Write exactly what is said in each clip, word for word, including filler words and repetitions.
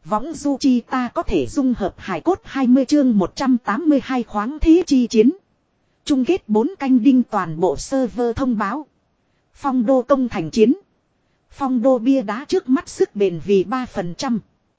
Võng du chi ta có thể dung hợp hải cốt hai mươi chương một trăm tám mươi hai khoáng thế chi chiến. Chung kết bốn canh đinh toàn bộ server thông báo. Phong đô công thành chiến. Phong đô bia đá trước mắt sức bền vì ba phần trăm.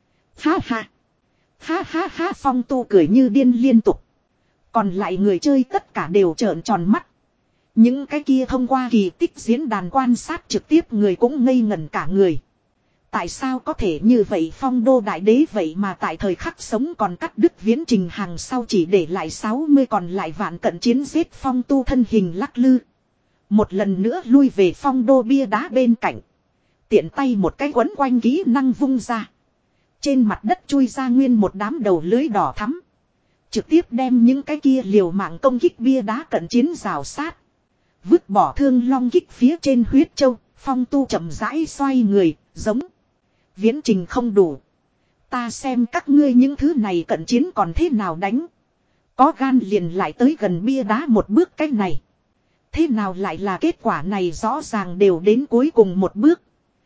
Ha ha. Ha ha ha Phong tu cười như điên liên tục. Còn lại người chơi tất cả đều trợn tròn mắt. Những cái kia thông qua kỳ tích diễn đàn quan sát trực tiếp người cũng ngây ngẩn cả người. Tại sao có thể như vậy Phong đô đại đế vậy mà tại thời khắc sống còn cắt đứt viễn trình hàng sau chỉ để lại sáu mươi còn lại vạn cận chiến giết Phong tu thân hình lắc lư. Một lần nữa lui về phong đô bia đá bên cạnh. Tiện tay một cái quấn quanh kỹ năng vung ra. Trên mặt đất chui ra nguyên một đám đầu lưới đỏ thắm. Trực tiếp đem những cái kia liều mạng công kích bia đá cận chiến rào sát. Vứt bỏ thương long kích phía trên huyết châu. Phong tu chậm rãi xoay người, giống. Viễn trình không đủ. Ta xem các ngươi những thứ này cận chiến còn thế nào đánh. Có gan liền lại tới gần bia đá một bước cách này. Thế nào lại là kết quả này rõ ràng đều đến cuối cùng một bước.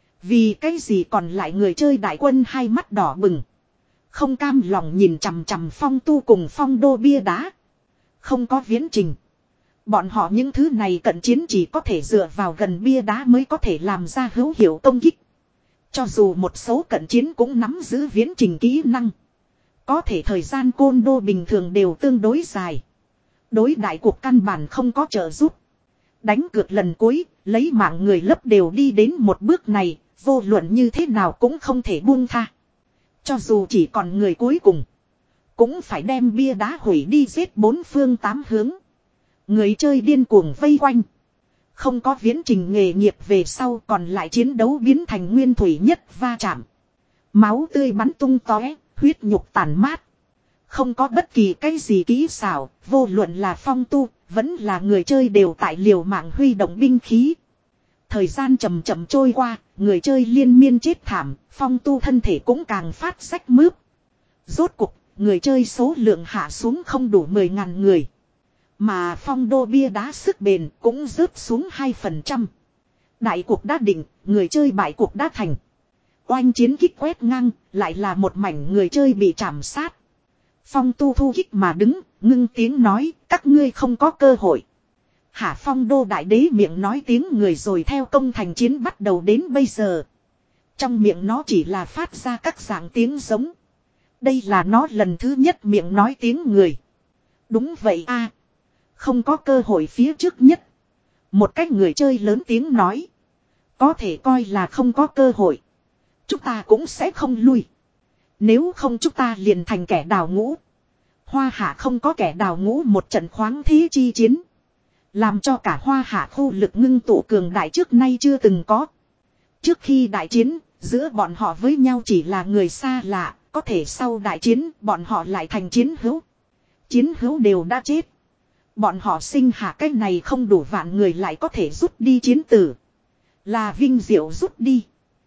Vì cái gì còn lại người chơi đại quân hai mắt đỏ bừng. Không cam lòng nhìn chằm chằm phong tu cùng phong đô bia đá. Không có viễn trình. Bọn họ những thứ này cận chiến chỉ có thể dựa vào gần bia đá mới có thể làm ra hữu hiệu công kích. Cho dù một số cận chiến cũng nắm giữ viễn trình kỹ năng. Có thể thời gian côn đô bình thường đều tương đối dài. Đối đại cuộc căn bản không có trợ giúp. Đánh cược lần cuối, lấy mạng người lấp đều đi đến một bước này, vô luận như thế nào cũng không thể buông tha. Cho dù chỉ còn người cuối cùng, cũng phải đem bia đá hủy đi giết bốn phương tám hướng. Người chơi điên cuồng vây quanh. Không có viễn trình nghề nghiệp về sau còn lại chiến đấu biến thành nguyên thủy nhất va chạm. Máu tươi bắn tung tóe, huyết nhục tàn mát. Không có bất kỳ cái gì kỹ xảo, vô luận là phong tu, vẫn là người chơi đều tại liều mạng huy động binh khí. Thời gian chậm chậm trôi qua, người chơi liên miên chết thảm, phong tu thân thể cũng càng phát rách mướp. Rốt cục, người chơi số lượng hạ xuống không đủ mười ngàn người. Mà phong đô bia đá sức bền cũng rớt xuống hai phần trăm. Đại cuộc đã định, người chơi bại cuộc đã thành. Oanh chiến kích quét ngang, lại là một mảnh người chơi bị trảm sát. Phong tu thu kích mà đứng, ngưng tiếng nói, các ngươi không có cơ hội. Hả phong đô đại đế miệng nói tiếng người rồi theo công thành chiến bắt đầu đến bây giờ. Trong miệng nó chỉ là phát ra các dạng tiếng giống. Đây là nó lần thứ nhất miệng nói tiếng người. Đúng vậy a, không có cơ hội phía trước nhất. Một cách người chơi lớn tiếng nói. Có thể coi là không có cơ hội. Chúng ta cũng sẽ không lui. Nếu không chúng ta liền thành kẻ đào ngũ. Hoa hạ không có kẻ đào ngũ một trận khoáng thế chi chiến. Làm cho cả hoa hạ khu lực ngưng tụ cường đại trước nay chưa từng có. Trước khi đại chiến, giữa bọn họ với nhau chỉ là người xa lạ. Có thể sau đại chiến, bọn họ lại thành chiến hữu. Chiến hữu đều đã chết. Bọn họ sinh hạ cái này không đủ vạn người lại có thể rút đi chiến tử. Là vinh diệu rút đi.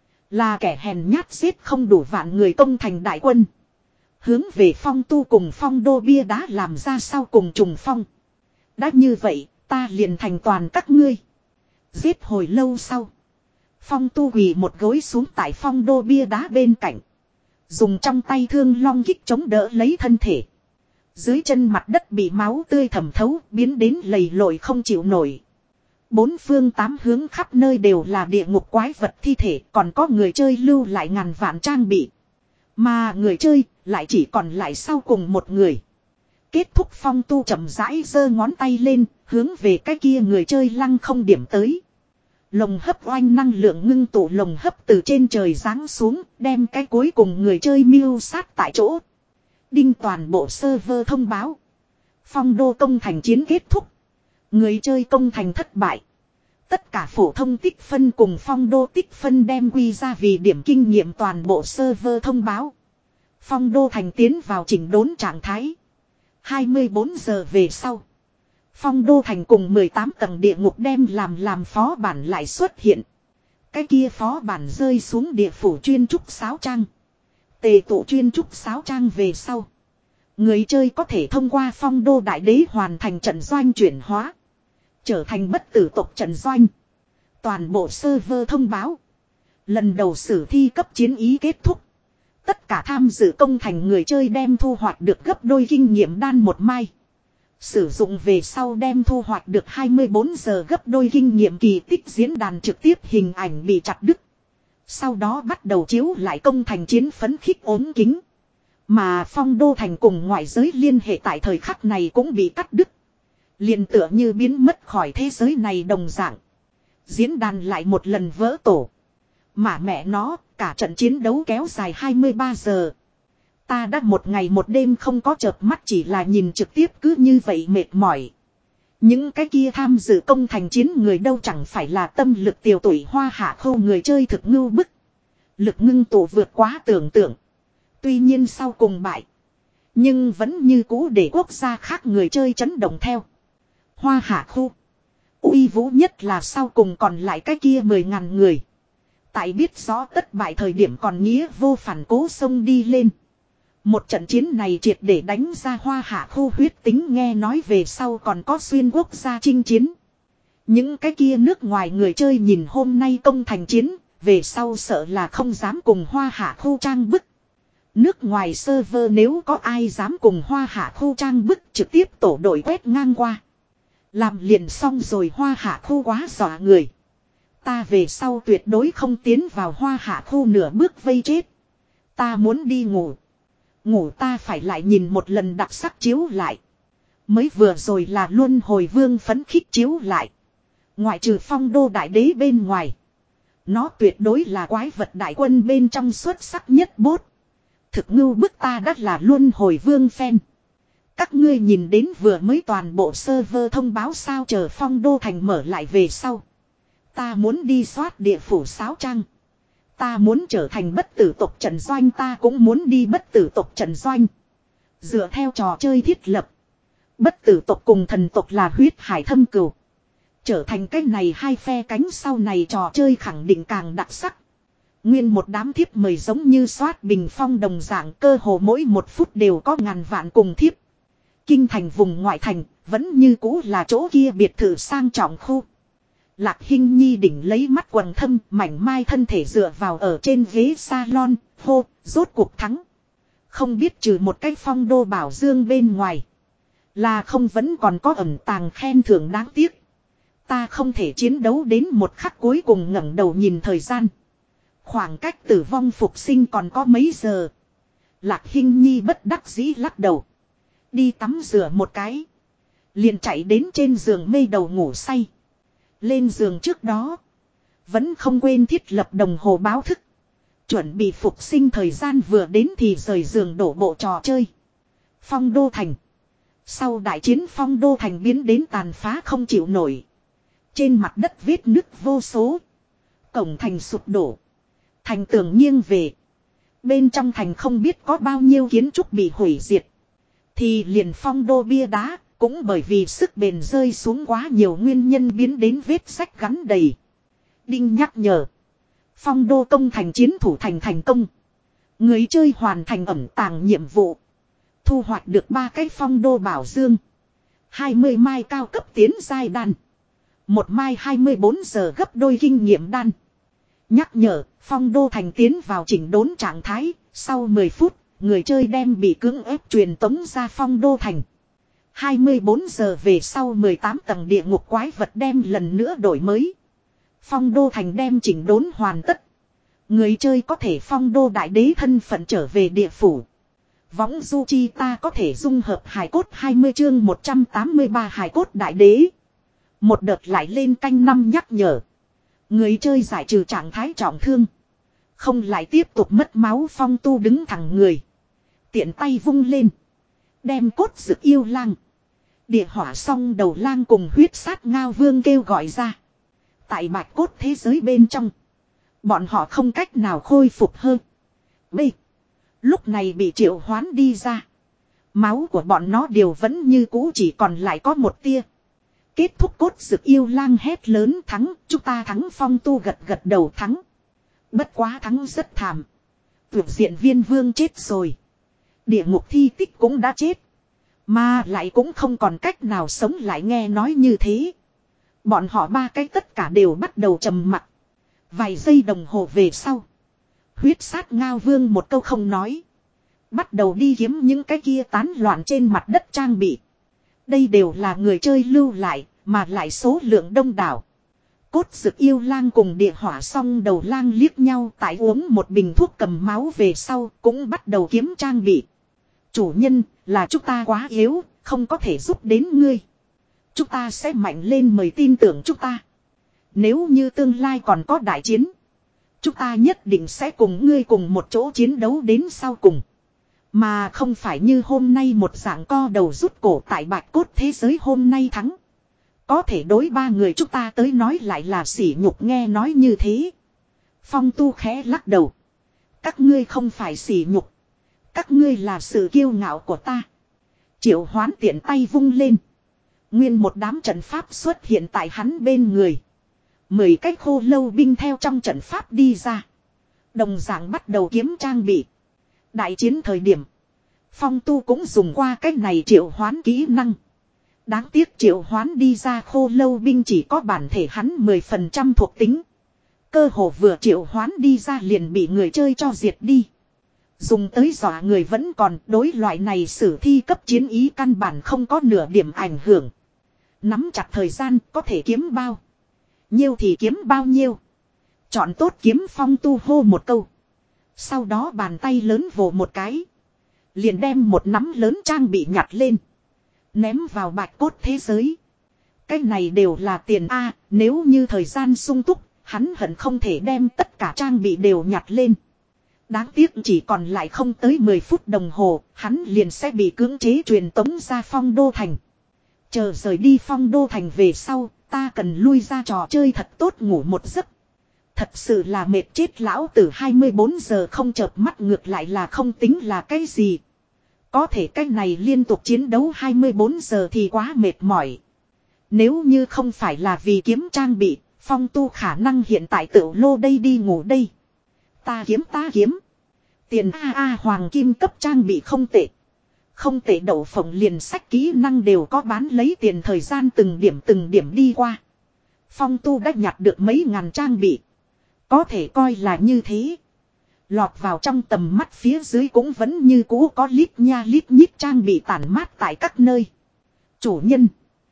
Là kẻ hèn nhát giết không đủ vạn người công thành đại quân. Hướng về phong tu cùng phong đô bia đá làm ra sau cùng trùng phong. Đã như vậy, ta liền thành toàn các ngươi. Giết hồi lâu sau. Phong tu quỳ một gối xuống tại phong đô bia đá bên cạnh. Dùng trong tay thương long kích chống đỡ lấy thân thể. Dưới chân mặt đất bị máu tươi thẩm thấu biến đến lầy lội không chịu nổi. Bốn phương tám hướng khắp nơi đều là địa ngục quái vật thi thể, còn có người chơi lưu lại ngàn vạn trang bị. Mà người chơi lại chỉ còn lại sau cùng một người. Kết thúc phong tu chậm rãi giơ ngón tay lên, hướng về cái kia người chơi lăng không điểm tới. Lồng hấp oanh năng lượng ngưng tụ lồng hấp từ trên trời giáng xuống, đem cái cuối cùng người chơi mưu sát tại chỗ. Đinh toàn bộ server thông báo. Phong đô công thành chiến kết thúc. Người chơi công thành thất bại. Tất cả phổ thông tích phân cùng phong đô tích phân đem quy ra vì điểm kinh nghiệm toàn bộ server thông báo. Phong đô thành tiến vào chỉnh đốn trạng thái. hai mươi bốn giờ về sau. Phong đô thành cùng mười tám tầng địa ngục đem làm làm phó bản lại xuất hiện. Cái kia phó bản rơi xuống địa phủ chuyên trúc sáo trang. Tề tụ chuyên trúc sáo trang về sau. Người chơi có thể thông qua phong đô đại đế hoàn thành trận doanh chuyển hóa. Trở thành bất tử tộc trận doanh. Toàn bộ server thông báo. Lần đầu sử thi cấp chiến ý kết thúc. Tất cả tham dự công thành người chơi đem thu hoạch được gấp đôi kinh nghiệm đan một mai. Sử dụng về sau đem thu hoạch được hai mươi bốn giờ gấp đôi kinh nghiệm kỳ tích diễn đàn trực tiếp hình ảnh bị chặt đứt. Sau đó bắt đầu chiếu lại công thành chiến phấn khích ốm kính. Mà phong đô thành cùng ngoại giới liên hệ tại thời khắc này cũng bị cắt đứt. Liền tựa như biến mất khỏi thế giới này đồng dạng. Diễn đàn lại một lần vỡ tổ. Mà mẹ nó, cả trận chiến đấu kéo dài hai mươi ba giờ. Ta đã một ngày một đêm không có chợp mắt chỉ là nhìn trực tiếp cứ như vậy mệt mỏi. Những cái kia tham dự công thành chiến người đâu chẳng phải là tâm lực tiểu tuổi hoa hạ khâu người chơi thực ngưu bức. Lực ngưng tụ vượt quá tưởng tượng. Tuy nhiên sau cùng bại. Nhưng vẫn như cũ để quốc gia khác người chơi chấn động theo. Hoa hạ khu. Uy vũ nhất là sau cùng còn lại cái kia mười ngàn người. Tại biết rõ tất bại thời điểm còn nghĩa vô phản cố xông đi lên. Một trận chiến này triệt để đánh ra hoa hạ khu huyết tính nghe nói về sau còn có xuyên quốc gia chinh chiến. Những cái kia nước ngoài người chơi nhìn hôm nay công thành chiến, về sau sợ là không dám cùng hoa hạ khu trang bức. Nước ngoài server nếu có ai dám cùng hoa hạ khu trang bức trực tiếp tổ đội quét ngang qua. Làm liền xong rồi hoa hạ khu quá dọa người. Ta về sau tuyệt đối không tiến vào hoa hạ khu nửa bước vây chết. Ta muốn đi ngủ. Ngủ ta phải lại nhìn một lần đặc sắc chiếu lại. Mới vừa rồi là luân hồi vương phấn khích chiếu lại. Ngoại trừ phong đô đại đế bên ngoài. Nó tuyệt đối là quái vật đại quân bên trong xuất sắc nhất bốt. Thực ngưu bức ta đắt là luân hồi vương fan. Các ngươi nhìn đến vừa mới toàn bộ server thông báo sao chờ phong đô thành mở lại về sau. Ta muốn đi soát địa phủ sáo trang. Ta muốn trở thành bất tử tộc trận doanh ta cũng muốn đi bất tử tộc trận doanh. Dựa theo trò chơi thiết lập. Bất tử tộc cùng thần tộc là huyết hải thâm cừu. Trở thành cái này hai phe cánh sau này trò chơi khẳng định càng đặc sắc. Nguyên một đám thiếp mời giống như soát bình phong đồng dạng cơ hồ mỗi một phút đều có ngàn vạn cùng thiếp. Kinh thành vùng ngoại thành vẫn như cũ là chỗ kia biệt thự sang trọng khu. Lạc Hinh Nhi đỉnh lấy mắt quần thâm mảnh mai thân thể dựa vào ở trên ghế salon, hô, rốt cuộc thắng. Không biết trừ một cái phong đô bảo dương bên ngoài. Là không vẫn còn có ẩn tàng khen thưởng đáng tiếc. Ta không thể chiến đấu đến một khắc cuối cùng ngẩng đầu nhìn thời gian. Khoảng cách tử vong phục sinh còn có mấy giờ. Lạc Hinh Nhi bất đắc dĩ lắc đầu. Đi tắm rửa một cái. Liền chạy đến trên giường mê đầu ngủ say. Lên giường trước đó. Vẫn không quên thiết lập đồng hồ báo thức. Chuẩn bị phục sinh thời gian vừa đến thì rời giường đổ bộ trò chơi. Phong đô thành. Sau đại chiến phong đô thành biến đến tàn phá không chịu nổi. Trên mặt đất vết nứt vô số. Cổng thành sụp đổ. Thành tường nghiêng về. Bên trong thành không biết có bao nhiêu kiến trúc bị hủy diệt. Thì liền phong đô bia đá. Cũng bởi vì sức bền rơi xuống quá nhiều nguyên nhân biến đến vết sách gắn đầy. Đinh nhắc nhở. Phong đô công thành chiến thủ thành thành công. Người chơi hoàn thành ẩn tàng nhiệm vụ. Thu hoạch được ba cái phong đô bảo dương. hai mươi mai cao cấp tiến giai đan. Một mai hai mươi bốn giờ gấp đôi kinh nghiệm đan. Nhắc nhở, phong đô thành tiến vào chỉnh đốn trạng thái. Sau mười phút, người chơi đem bị cưỡng ép truyền tống ra phong đô thành. hai mươi bốn giờ về sau mười tám tầng địa ngục quái vật đem lần nữa đổi mới. Phong đô thành đem chỉnh đốn hoàn tất. Người chơi có thể phong đô đại đế thân phận trở về địa phủ. Võng du chi ta có thể dung hợp hài cốt hai mươi chương một trăm tám mươi ba hài cốt đại đế. Một đợt lại lên canh năm nhắc nhở. Người chơi giải trừ trạng thái trọng thương. Không lại tiếp tục mất máu phong tu đứng thẳng người. Tiện tay vung lên. Đem cốt dực yêu lang. Địa hỏa song đầu lang cùng huyết sát ngao vương kêu gọi ra. Tại bạch cốt thế giới bên trong. Bọn họ không cách nào khôi phục hơn. B. Lúc này bị triệu hoán đi ra. Máu của bọn nó đều vẫn như cũ chỉ còn lại có một tia. Kết thúc cốt dực yêu lang hét lớn thắng. Chúng ta thắng phong tu gật gật đầu thắng. Bất quá thắng rất thảm. Tuyệt diện viên vương chết rồi. Địa ngục thi tích cũng đã chết. Mà lại cũng không còn cách nào sống lại nghe nói như thế. Bọn họ ba cái tất cả đều bắt đầu trầm mặc. Vài giây đồng hồ về sau. Huyết sát ngao vương một câu không nói. Bắt đầu đi kiếm những cái kia tán loạn trên mặt đất trang bị. Đây đều là người chơi lưu lại, mà lại số lượng đông đảo. Cốt Dực yêu lang cùng địa hỏa song đầu lang liếc nhau, tại uống một bình thuốc cầm máu về sau cũng bắt đầu kiếm trang bị. Chủ nhân, là chúng ta quá yếu, không có thể giúp đến ngươi. Chúng ta sẽ mạnh lên, mời tin tưởng chúng ta. Nếu như tương lai còn có đại chiến, chúng ta nhất định sẽ cùng ngươi cùng một chỗ chiến đấu đến sau cùng. Mà không phải như hôm nay một dạng co đầu rút cổ tại bạch cốt thế giới hôm nay thắng. Có thể đối ba người chúng ta tới nói lại là sỉ nhục. Nghe nói như thế, Phong Tu khẽ lắc đầu. Các ngươi không phải sỉ nhục. Các ngươi là sự kiêu ngạo của ta. Triệu Hoán tiện tay vung lên. Nguyên một đám trận pháp xuất hiện tại hắn bên người. Mười cách khô lâu binh theo trong trận pháp đi ra. Đồng dạng bắt đầu kiếm trang bị. Đại chiến thời điểm, Phong Tu cũng dùng qua cách này triệu hoán kỹ năng. Đáng tiếc triệu hoán đi ra khô lâu binh chỉ có bản thể hắn mười phần trăm thuộc tính. Cơ hồ vừa triệu hoán đi ra liền bị người chơi cho diệt đi. Dùng tới dọa người vẫn còn, đối loại này sử thi cấp chiến ý căn bản không có nửa điểm ảnh hưởng. Nắm chặt thời gian, có thể kiếm bao nhiêu thì kiếm bao nhiêu. Chọn tốt kiếm, Phong Tu hô một câu. Sau đó bàn tay lớn vồ một cái. Liền đem một nắm lớn trang bị nhặt lên. Ném vào bạch cốt thế giới. Cái này đều là tiền A, nếu như thời gian sung túc, hắn hận không thể đem tất cả trang bị đều nhặt lên. Đáng tiếc chỉ còn lại không tới mười phút đồng hồ, hắn liền sẽ bị cưỡng chế truyền tống ra Phong Đô Thành. Chờ rời đi Phong Đô Thành về sau, ta cần lui ra trò chơi thật tốt ngủ một giấc. Thật sự là mệt chết lão tử, hai mươi bốn giờ không chợp mắt ngược lại là không tính là cái gì. Có thể cái này liên tục chiến đấu hai mươi bốn giờ thì quá mệt mỏi. Nếu như không phải là vì kiếm trang bị, Phong Tu khả năng hiện tại tự lô đây đi ngủ đây. Ta kiếm ta kiếm. Tiền a a hoàng kim cấp trang bị không tệ. Không tệ, đậu phộng liền sách kỹ năng đều có bán lấy tiền, thời gian từng điểm từng điểm đi qua. Phong Tu đã nhặt được mấy ngàn trang bị. Có thể coi là như thế. Lọt vào trong tầm mắt phía dưới cũng vẫn như cũ có lít nha lít nhít trang bị tản mát tại các nơi. Chủ nhân.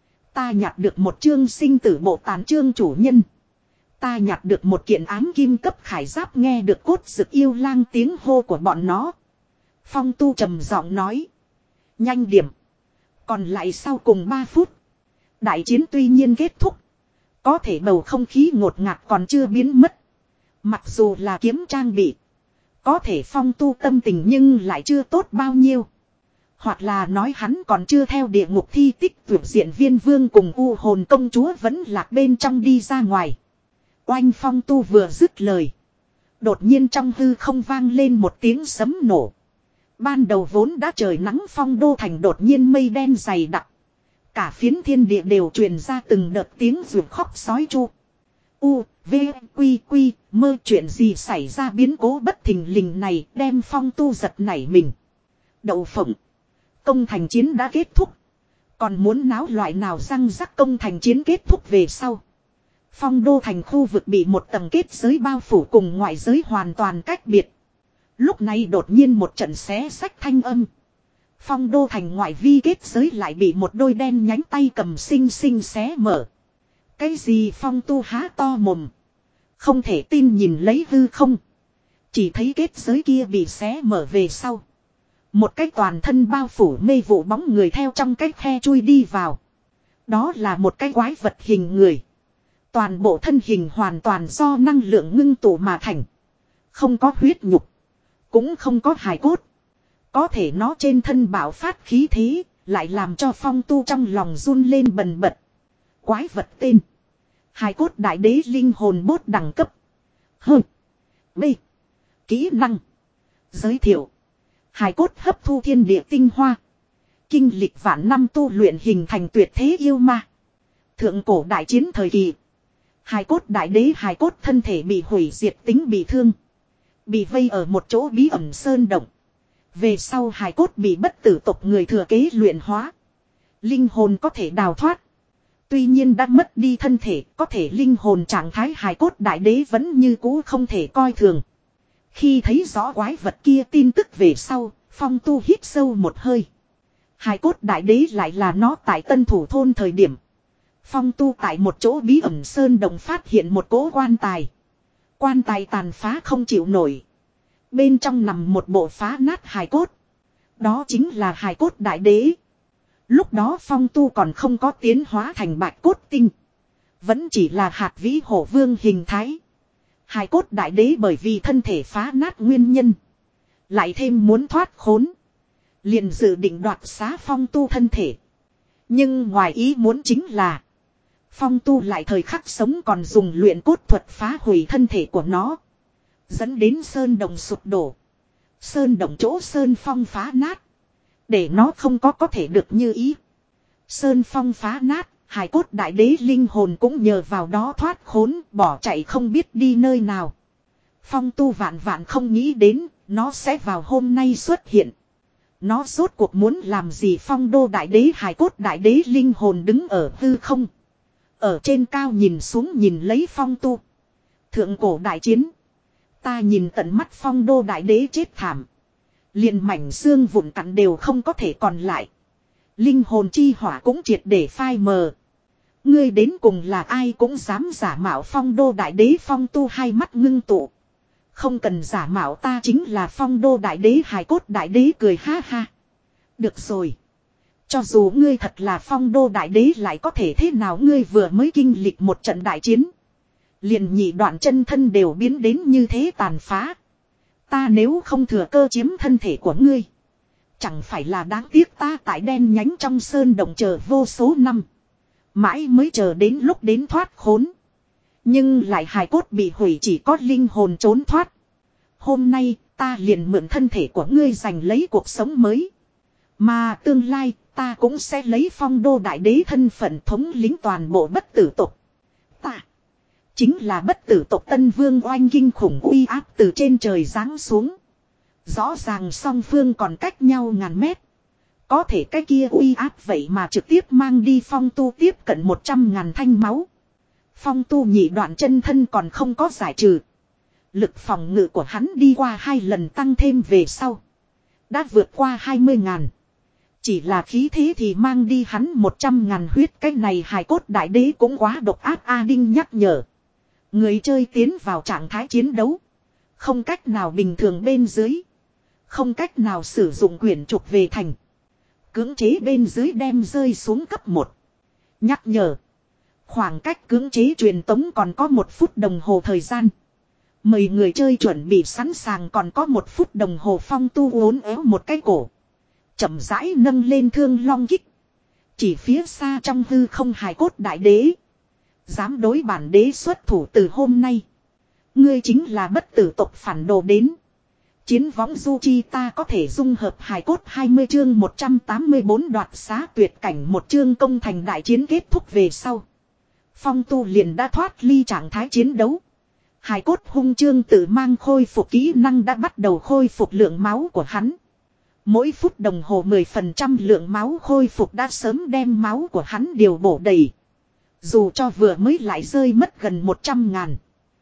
Ta nhặt được một chương sinh tử bộ tàn chương. Chủ nhân. Ta nhặt được một kiện ám kim cấp khải giáp. Nghe được Cốt Dực yêu lang tiếng hô của bọn nó, Phong Tu trầm giọng nói. Nhanh điểm. Còn lại sau cùng ba phút. Đại chiến tuy nhiên kết thúc. Có thể bầu không khí ngột ngạt còn chưa biến mất. Mặc dù là kiếm trang bị. Có thể Phong Tu tâm tình nhưng lại chưa tốt bao nhiêu. Hoặc là nói hắn còn chưa theo địa ngục thi tích tuyệt diện viên vương cùng u hồn công chúa vẫn lạc bên trong đi ra ngoài. Oanh, Phong Tu vừa dứt lời. Đột nhiên trong hư không vang lên một tiếng sấm nổ. Ban đầu vốn đã trời nắng Phong Đô Thành đột nhiên mây đen dày đặc. Cả phiến thiên địa đều truyền ra từng đợt tiếng ruột khóc sói chu. U, V, Quy, Quy, mơ, chuyện gì xảy ra, biến cố bất thình lình này đem Phong Tu giật nảy mình. Đậu phộng. Công thành chiến đã kết thúc. Còn muốn náo loại nào răng rắc. Công thành chiến kết thúc về sau, Phong Đô Thành khu vực bị một tầng kết giới bao phủ, cùng ngoại giới hoàn toàn cách biệt. Lúc này đột nhiên một trận xé xách thanh âm. Phong Đô Thành ngoại vi kết giới lại bị một đôi đen nhánh tay cầm xinh xinh xé mở. Cái gì? Phong Tu há to mồm, không thể tin nhìn lấy hư không. Chỉ thấy kết giới kia bị xé mở về sau, một cái toàn thân bao phủ mê vụ bóng người theo trong cái khe chui đi vào. Đó là một cái quái vật hình người. Toàn bộ thân hình hoàn toàn do năng lượng ngưng tụ mà thành. Không có huyết nhục, cũng không có hài cốt. Có thể nó trên thân bạo phát khí thế, lại làm cho Phong Tu trong lòng run lên bần bật. Quái vật tên: Hài cốt đại đế linh hồn bốt đẳng cấp H B. Kỹ năng giới thiệu: hài cốt hấp thu thiên địa tinh hoa, kinh lịch vạn năm tu luyện hình thành tuyệt thế yêu ma. Thượng cổ đại chiến thời kỳ, hài cốt đại đế hài cốt thân thể bị hủy diệt, tính bị thương, bị vây ở một chỗ bí ẩn sơn động. Về sau hài cốt bị bất tử tộc người thừa kế luyện hóa, linh hồn có thể đào thoát. Tuy nhiên đã mất đi thân thể, có thể linh hồn trạng thái hài cốt đại đế vẫn như cũ không thể coi thường. Khi thấy rõ quái vật kia tin tức về sau, Phong Tu hít sâu một hơi. Hài cốt đại đế lại là nó tại Tân Thủ thôn thời điểm. Phong Tu tại một chỗ bí ẩn sơn đồng phát hiện một cỗ quan tài. Quan tài tàn phá không chịu nổi. Bên trong nằm một bộ phá nát hài cốt. Đó chính là hài cốt đại đế. Lúc đó Phong Tu còn không có tiến hóa thành bạch cốt tinh. Vẫn chỉ là hạt vĩ hổ vương hình thái. Hài cốt đại đế bởi vì thân thể phá nát nguyên nhân. Lại thêm muốn thoát khốn. Liền dự định đoạt xá Phong Tu thân thể. Nhưng ngoài ý muốn chính là. Phong Tu lại thời khắc sống còn dùng luyện cốt thuật phá hủy thân thể của nó. Dẫn đến sơn đồng sụp đổ. Sơn đồng chỗ sơn phong phá nát. Để nó không có có thể được như ý. Sơn phong phá nát. Hài cốt đại đế linh hồn cũng nhờ vào đó thoát khốn. Bỏ chạy không biết đi nơi nào. Phong Tu vạn vạn không nghĩ đến. Nó sẽ vào hôm nay xuất hiện. Nó rốt cuộc muốn làm gì? Phong đô đại đế hài cốt đại đế linh hồn đứng ở hư không. Ở trên cao nhìn xuống nhìn lấy Phong Tu. Thượng cổ đại chiến. Ta nhìn tận mắt Phong đô đại đế chết thảm. Liền mảnh xương vụn cặn đều không có thể còn lại. Linh hồn chi hỏa cũng triệt để phai mờ. Ngươi đến cùng là ai cũng dám giả mạo Phong đô đại đế. Phong Tu hai mắt ngưng tụ. Không cần giả mạo, ta chính là Phong đô đại đế. Hài cốt đại đế cười ha ha. Được rồi. Cho dù ngươi thật là Phong đô đại đế lại có thể thế nào? Ngươi vừa mới kinh lịch một trận đại chiến. Liền nhị đoạn chân thân đều biến đến như thế tàn phá. Ta nếu không thừa cơ chiếm thân thể của ngươi. Chẳng phải là đáng tiếc. Ta tại đen nhánh trong sơn động chờ vô số năm. Mãi mới chờ đến lúc đến thoát khốn. Nhưng lại hài cốt bị hủy, chỉ có linh hồn trốn thoát. Hôm nay ta liền mượn thân thể của ngươi giành lấy cuộc sống mới. Mà tương lai ta cũng sẽ lấy Phong đô đại đế thân phận thống lĩnh toàn bộ bất tử tộc. Ta chính là bất tử tộc Tân Vương. Oanh kinh khủng uy áp từ trên trời giáng xuống. Rõ ràng song phương còn cách nhau ngàn mét. Có thể cái kia uy áp vậy mà trực tiếp mang đi Phong Tu tiếp cận một trăm ngàn thanh máu. Phong Tu nhị đoạn chân thân còn không có giải trừ. Lực phòng ngự của hắn đi qua hai lần tăng thêm về sau. Đã vượt qua hai mươi ngàn. Chỉ là khí thế thì mang đi hắn một trăm ngàn huyết. Cái này hài cốt đại đế cũng quá độc ác. A Đinh nhắc nhở. Người chơi tiến vào trạng thái chiến đấu. Không cách nào bình thường bên dưới. Không cách nào sử dụng quyển trục về thành. Cưỡng chế bên dưới đem rơi xuống cấp một. Nhắc nhở. Khoảng cách cưỡng chế truyền tống còn có một phút đồng hồ thời gian. Mời người chơi chuẩn bị sẵn sàng, còn có một phút đồng hồ. Phong Tu uốn éo một cái cổ. Chậm rãi nâng lên thương long kích. Chỉ phía xa trong hư không hài cốt đại đế. Dám đối bản đế xuất thủ từ hôm nay. Ngươi chính là bất tử tộc phản đồ đến. Chiến võng du chi ta có thể dung hợp hài cốt. Hai mươi chương một trăm tám mươi bốn đoạt xá tuyệt cảnh. Một chương công thành đại chiến kết thúc về sau. Phong Tu liền đã thoát ly trạng thái chiến đấu. Hài cốt hung chương tự mang khôi phục kỹ năng đã bắt đầu khôi phục lượng máu của hắn. Mỗi phút đồng hồ mười phần trăm lượng máu khôi phục đã sớm đem máu của hắn điều bổ đầy. Dù cho vừa mới lại rơi mất gần một trăm ngàn.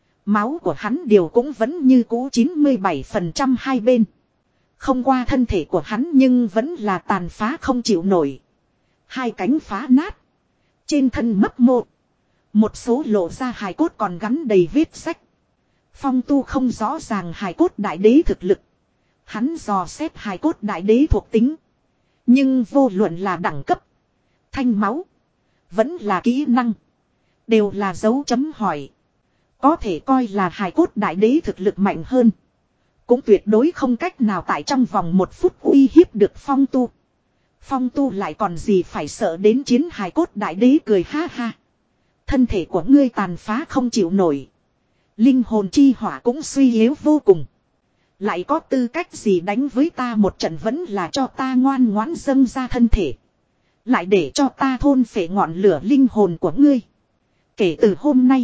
Máu của hắn điều cũng vẫn như cũ chín mươi bảy phần trăm hai bên. Không qua thân thể của hắn nhưng vẫn là tàn phá không chịu nổi. Hai cánh phá nát. Trên thân mấp mô. Một số lộ ra hài cốt còn gắn đầy vết sách. Phong Tu không rõ ràng hài cốt đại đế thực lực. Hắn dò xét hài cốt đại đế thuộc tính. Nhưng vô luận là đẳng cấp, thanh máu, vẫn là kỹ năng, đều là dấu chấm hỏi. Có thể coi là hài cốt đại đế thực lực mạnh hơn. Cũng tuyệt đối không cách nào tại trong vòng một phút uy hiếp được Phong Tu. Phong Tu lại còn gì phải sợ đến chiến? Hài cốt đại đế cười ha ha. Thân thể của ngươi tàn phá không chịu nổi. Linh hồn chi hỏa cũng suy yếu vô cùng. Lại có tư cách gì đánh với ta một trận? Vẫn là cho ta ngoan ngoãn dâng ra thân thể. Lại để cho ta thôn phệ ngọn lửa linh hồn của ngươi. Kể từ hôm nay,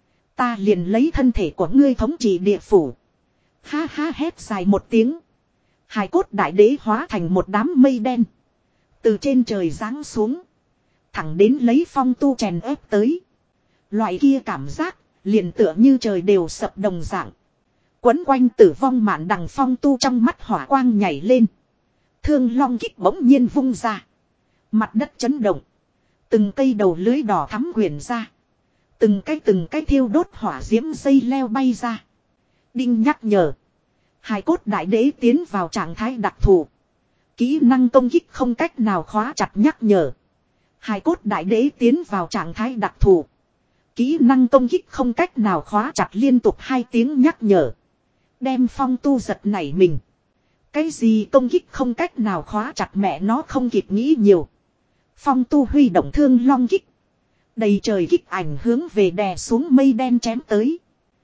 ta liền lấy thân thể của ngươi thống trị địa phủ. Ha ha, hét dài một tiếng. Hài cốt đại đế hóa thành một đám mây đen. Từ trên trời giáng xuống. Thẳng đến lấy Phong Tu chèn ép tới. Loại kia cảm giác, liền tựa như trời đều sập đồng dạng. Quấn quanh tử vong mạn đằng Phong Tu trong mắt hỏa quang nhảy lên. Thương long kích bỗng nhiên vung ra. Mặt đất chấn động. Từng cây đầu lưới đỏ thắm quyển ra. Từng cái từng cái thiêu đốt hỏa diễm dây leo bay ra. Đinh nhắc nhở. Hài cốt đại đế tiến vào trạng thái đặc thù. Kỹ năng công kích không cách nào khóa chặt nhắc nhở. Hài cốt đại đế tiến vào trạng thái đặc thù. Kỹ năng công kích không cách nào khóa chặt liên tục hai tiếng nhắc nhở. Đem Phong Tu giật nảy mình. Cái gì công kích không cách nào khóa chặt mẹ nó không kịp nghĩ nhiều. Phong Tu huy động thương long kích. Đầy trời kích ảnh hướng về đè xuống mây đen chém tới.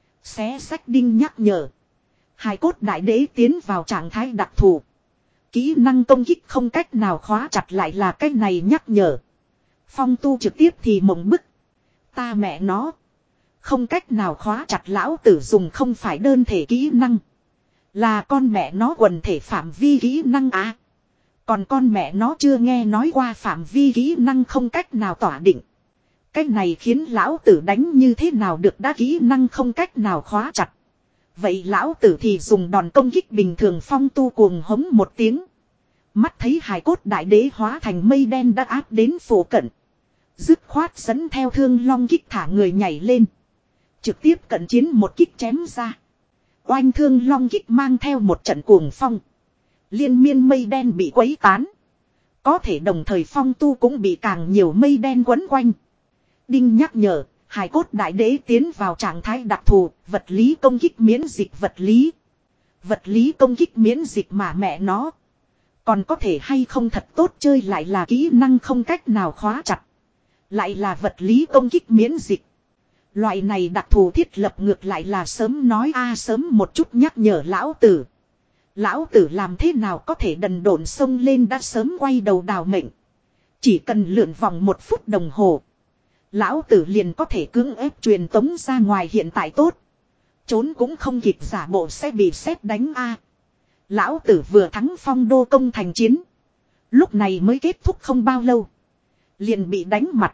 Xé sách đinh nhắc nhở. Hài cốt đại đế tiến vào trạng thái đặc thù. Kỹ năng công kích không cách nào khóa chặt lại là cái này nhắc nhở. Phong Tu trực tiếp thì mộng bức. Ta mẹ nó. Không cách nào khóa chặt lão tử dùng không phải đơn thể kỹ năng. Là con mẹ nó quần thể phạm vi kỹ năng à. Còn con mẹ nó chưa nghe nói qua phạm vi kỹ năng không cách nào tỏa định. Cái này khiến lão tử đánh như thế nào được đã kỹ năng không cách nào khóa chặt. Vậy lão tử thì dùng đòn công kích bình thường. Phong Tu cuồng hống một tiếng. Mắt thấy hài cốt đại đế hóa thành mây đen đã áp đến phủ cận. Dứt khoát dẫn theo thương long kích thả người nhảy lên. Trực tiếp cận chiến một kích chém ra. Oanh thương long kích mang theo một trận cuồng phong. Liên miên mây đen bị quấy tán. Có thể đồng thời Phong Tu cũng bị càng nhiều mây đen quấn quanh. Đinh nhắc nhở, hài cốt đại đế tiến vào trạng thái đặc thù, vật lý công kích miễn dịch vật lý. Vật lý công kích miễn dịch mà mẹ nó. Còn có thể hay không thật tốt chơi lại là kỹ năng không cách nào khóa chặt. Lại là vật lý công kích miễn dịch. Loại này đặc thù thiết lập ngược lại là sớm nói a sớm một chút nhắc nhở lão tử. Lão tử làm thế nào có thể đần độn xông lên đã sớm quay đầu đào mệnh. Chỉ cần lượn vòng một phút đồng hồ. Lão tử liền có thể cưỡng ép truyền tống ra ngoài hiện tại tốt. Trốn cũng không kịp giả bộ sẽ bị sét đánh a. Lão tử vừa thắng Phong Đô công thành chiến. Lúc này mới kết thúc không bao lâu. Liền bị đánh mặt.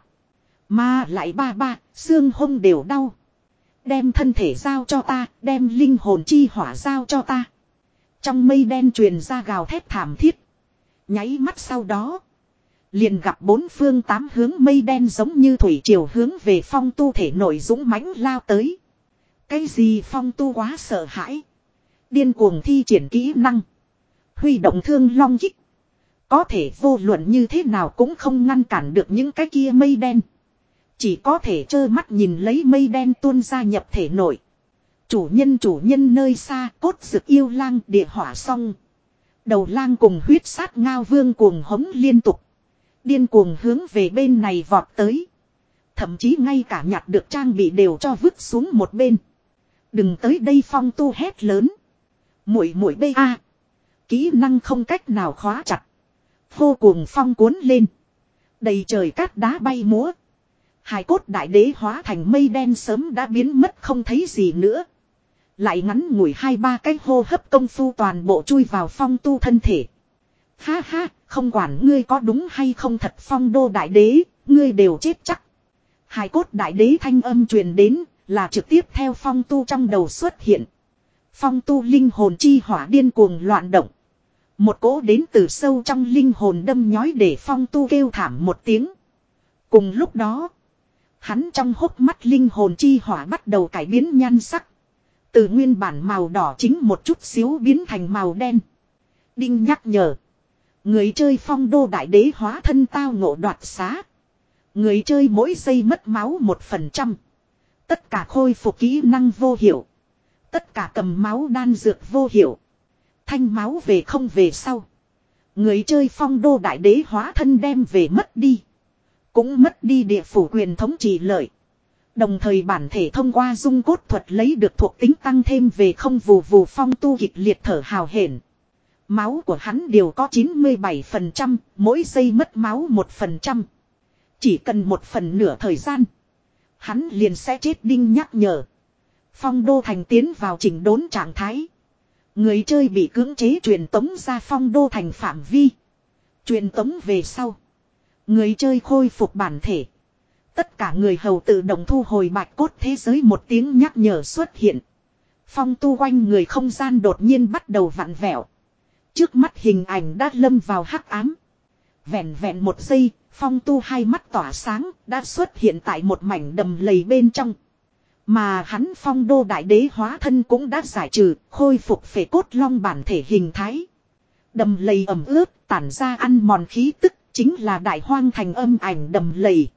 Mà lại ba ba, xương hông đều đau. Đem thân thể giao cho ta, đem linh hồn chi hỏa giao cho ta. Trong mây đen truyền ra gào thét thảm thiết. Nháy mắt sau đó. Liền gặp bốn phương tám hướng mây đen giống như thủy triều hướng về Phong Tu thể nội dũng mãnh lao tới. Cái gì Phong Tu quá sợ hãi. Điên cuồng thi triển kỹ năng. Huy động thương long kích. Có thể vô luận như thế nào cũng không ngăn cản được những cái kia mây đen. Chỉ có thể trơ mắt nhìn lấy mây đen tuôn ra nhập thể nội. Chủ nhân chủ nhân nơi xa cốt dực yêu lang địa hỏa song. Đầu lang cùng huyết sát ngao vương cuồng hống liên tục. Điên cuồng hướng về bên này vọt tới. Thậm chí ngay cả nhặt được trang bị đều cho vứt xuống một bên. Đừng tới đây Phong Tu hét lớn. Muội muội bê a. Kỹ năng không cách nào khóa chặt. Vô cuồng phong cuốn lên. Đầy trời cát đá bay múa. Hài cốt đại đế hóa thành mây đen sớm đã biến mất không thấy gì nữa. Lại ngắn ngủi hai ba cái hô hấp công phu toàn bộ chui vào Phong Tu thân thể. Ha ha, không quản ngươi có đúng hay không thật Phong Đô đại đế, ngươi đều chết chắc. Hài cốt đại đế thanh âm truyền đến, là trực tiếp theo Phong Tu trong đầu xuất hiện. Phong Tu linh hồn chi hỏa điên cuồng loạn động. Một cỗ đến từ sâu trong linh hồn đâm nhói để Phong Tu kêu thảm một tiếng. Cùng lúc đó, hắn trong hốc mắt linh hồn chi hỏa bắt đầu cải biến nhan sắc. Từ nguyên bản màu đỏ chính một chút xíu biến thành màu đen. Đinh nhắc nhở. Người chơi Phong Đô đại đế hóa thân tao ngộ đoạt xá. Người chơi mỗi giây mất máu một phần trăm. Tất cả khôi phục kỹ năng vô hiệu. Tất cả cầm máu đan dược vô hiệu. Thanh máu về không về sau. Người chơi Phong Đô đại đế hóa thân đem về mất đi. Cũng mất đi địa phủ quyền thống trị lợi. Đồng thời bản thể thông qua dung cốt thuật lấy được thuộc tính tăng thêm về không vù vù Phong Tu kịch liệt thở hào hển. Máu của hắn đều có chín mươi bảy phần trăm, mỗi giây mất máu một phần trăm. Chỉ cần một phần nửa thời gian. Hắn liền sẽ chết đinh nhắc nhở. Phong Đô thành tiến vào chỉnh đốn trạng thái. Người chơi bị cưỡng chế truyền tống ra Phong Đô thành phạm vi. Truyền tống về sau. Người chơi khôi phục bản thể. Tất cả người hầu tự động thu hồi bạch cốt thế giới một tiếng nhắc nhở xuất hiện. Phong tu quanh người không gian đột nhiên bắt đầu vặn vẹo. Trước mắt hình ảnh đã lâm vào hắc ám. Vẹn vẹn một giây, phong tu hai mắt tỏa sáng, đã xuất hiện tại một mảnh đầm lầy bên trong. Mà hắn phong đô đại đế hóa thân cũng đã giải trừ, khôi phục phệ cốt long bản thể hình thái. Đầm lầy ẩm ướt, tản ra ăn mòn khí tức, chính là đại hoang thành âm ảnh đầm lầy.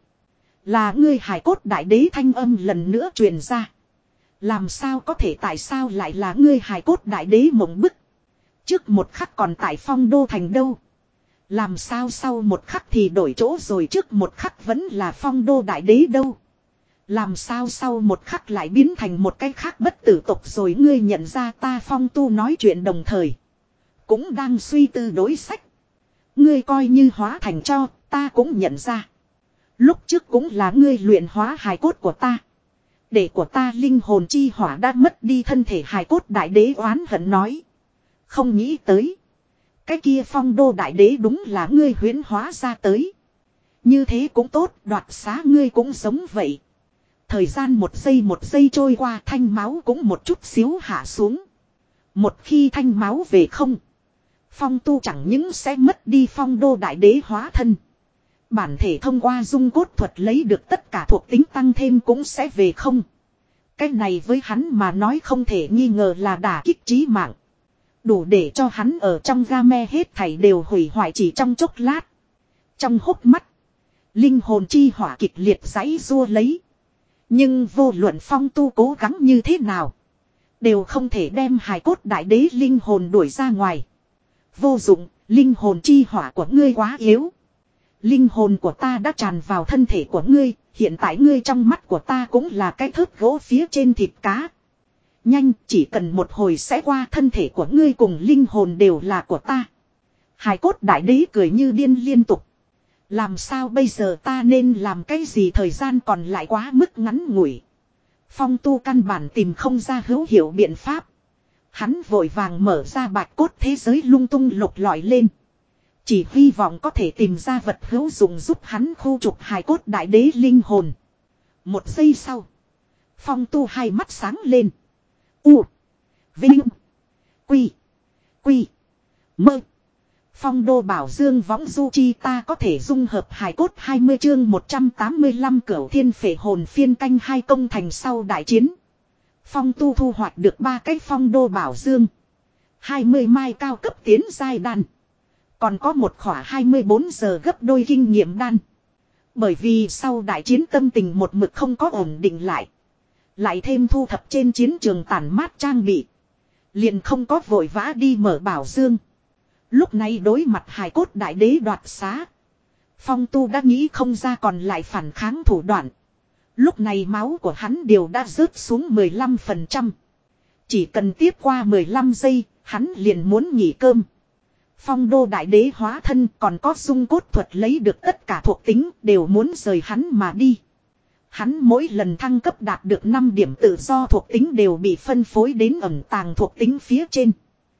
Là ngươi hải cốt đại đế thanh âm lần nữa truyền ra. Làm sao có thể tại sao lại là ngươi hải cốt đại đế mộng bức. Trước một khắc còn tại phong đô thành đâu. Làm sao sau một khắc thì đổi chỗ rồi, trước một khắc vẫn là phong đô đại đế đâu. Làm sao sau một khắc lại biến thành một cái khác bất tử tộc rồi. Ngươi nhận ra ta phong tu nói chuyện đồng thời cũng đang suy tư đối sách. Ngươi coi như hóa thành cho, ta cũng nhận ra. Lúc trước cũng là ngươi luyện hóa hài cốt của ta. Để của ta linh hồn chi hỏa đã mất đi thân thể hài cốt đại đế oán hận nói. Không nghĩ tới. Cái kia phong đô đại đế đúng là ngươi huyễn hóa ra tới. Như thế cũng tốt, đoạt xá ngươi cũng giống vậy. Thời gian một giây một giây trôi qua, thanh máu cũng một chút xíu hạ xuống. Một khi thanh máu về không, phong tu chẳng những sẽ mất đi phong đô đại đế hóa thân. Bản thể thông qua dung cốt thuật lấy được tất cả thuộc tính tăng thêm cũng sẽ về không. Cái này với hắn mà nói không thể nghi ngờ là đả kích chí mạng. Đủ để cho hắn ở trong game hết thảy đều hủy hoại chỉ trong chốc lát. Trong hốc mắt, linh hồn chi hỏa kịch liệt giãy giụa lấy. Nhưng vô luận phong tu cố gắng như thế nào, đều không thể đem hài cốt đại đế linh hồn đuổi ra ngoài. Vô dụng, linh hồn chi hỏa của ngươi quá yếu. Linh hồn của ta đã tràn vào thân thể của ngươi, hiện tại ngươi trong mắt của ta cũng là cái thớt gỗ phía trên thịt cá. Nhanh, chỉ cần một hồi sẽ qua, thân thể của ngươi cùng linh hồn đều là của ta. Hài cốt đại đế cười như điên liên tục. Làm sao bây giờ, ta nên làm cái gì, thời gian còn lại quá mức ngắn ngủi. Phong tu căn bản tìm không ra hữu hiệu biện pháp. Hắn vội vàng mở ra bạch cốt thế giới lung tung lục lọi lên. Chỉ hy vọng có thể tìm ra vật hữu dụng giúp hắn khu trục hài cốt đại đế linh hồn. Một giây sau, phong tu hai mắt sáng lên. U, Vinh, Quy, Quy, Mơ. Phong đô bảo dương võng du chi ta có thể dung hợp hài cốt. Hai mươi chương một trăm tám mươi lăm cửu thiên phệ hồn phiên canh hai công thành sau đại chiến. Phong tu thu hoạch được ba cái phong đô bảo dương. hai mươi mai cao cấp tiến giai đan. Còn có một khỏa hai mươi bốn giờ gấp đôi kinh nghiệm đan. Bởi vì sau đại chiến tâm tình một mực không có ổn định lại. Lại thêm thu thập trên chiến trường tản mát trang bị. Liền không có vội vã đi mở bảo dương. Lúc này đối mặt hài cốt đại đế đoạt xá. Phong tu đã nghĩ không ra còn lại phản kháng thủ đoạn. Lúc này máu của hắn đều đã rớt xuống mười lăm phần trăm. Chỉ cần tiếp qua mười lăm giây, hắn liền muốn nghỉ cơm. Phong đô đại đế hóa thân còn có dung cốt thuật lấy được tất cả thuộc tính đều muốn rời hắn mà đi. Hắn mỗi lần thăng cấp đạt được năm điểm tự do thuộc tính đều bị phân phối đến ẩn tàng thuộc tính phía trên.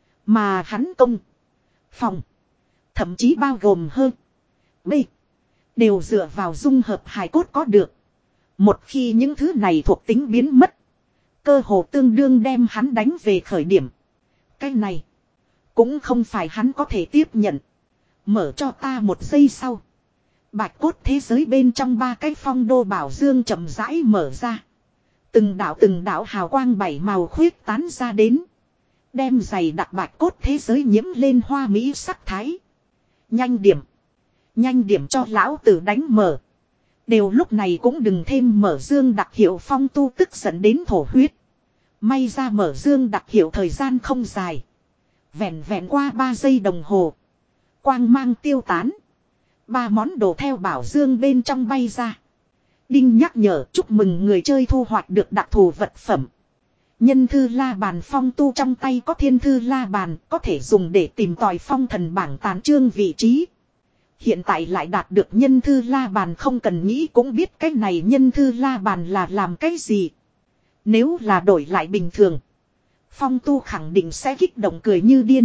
Mà hắn công, phòng, thậm chí bao gồm hơn B, đều dựa vào dung hợp hài cốt có được. Một khi những thứ này thuộc tính biến mất, cơ hồ tương đương đem hắn đánh về khởi điểm. Cái này cũng không phải hắn có thể tiếp nhận. Mở cho ta một giây sau, bạch cốt thế giới bên trong ba cái phong đô bảo dương chậm rãi mở ra. Từng đạo từng đạo hào quang bảy màu khuyết tán ra đến. Đem giày đặc bạch cốt thế giới nhiễm lên hoa mỹ sắc thái. Nhanh điểm. Nhanh điểm cho lão tử đánh mở. Đều lúc này cũng đừng thêm mở dương đặc hiệu. Phong tu tức giận đến thổ huyết. May ra mở dương đặc hiệu thời gian không dài. Vẹn vẹn qua ba giây đồng hồ. Quang mang tiêu tán. Ba món đồ theo bảo dương bên trong bay ra. Đinh nhắc nhở chúc mừng người chơi thu hoạch được đặc thù vật phẩm. Nhân thư la bàn. Phong tu trong tay có thiên thư la bàn, có thể dùng để tìm tòi phong thần bảng tàn chương vị trí. Hiện tại lại đạt được nhân thư la bàn, không cần nghĩ cũng biết cái này nhân thư la bàn là làm cái gì. Nếu là đổi lại bình thường, Phong tu khẳng định sẽ kích động cười như điên.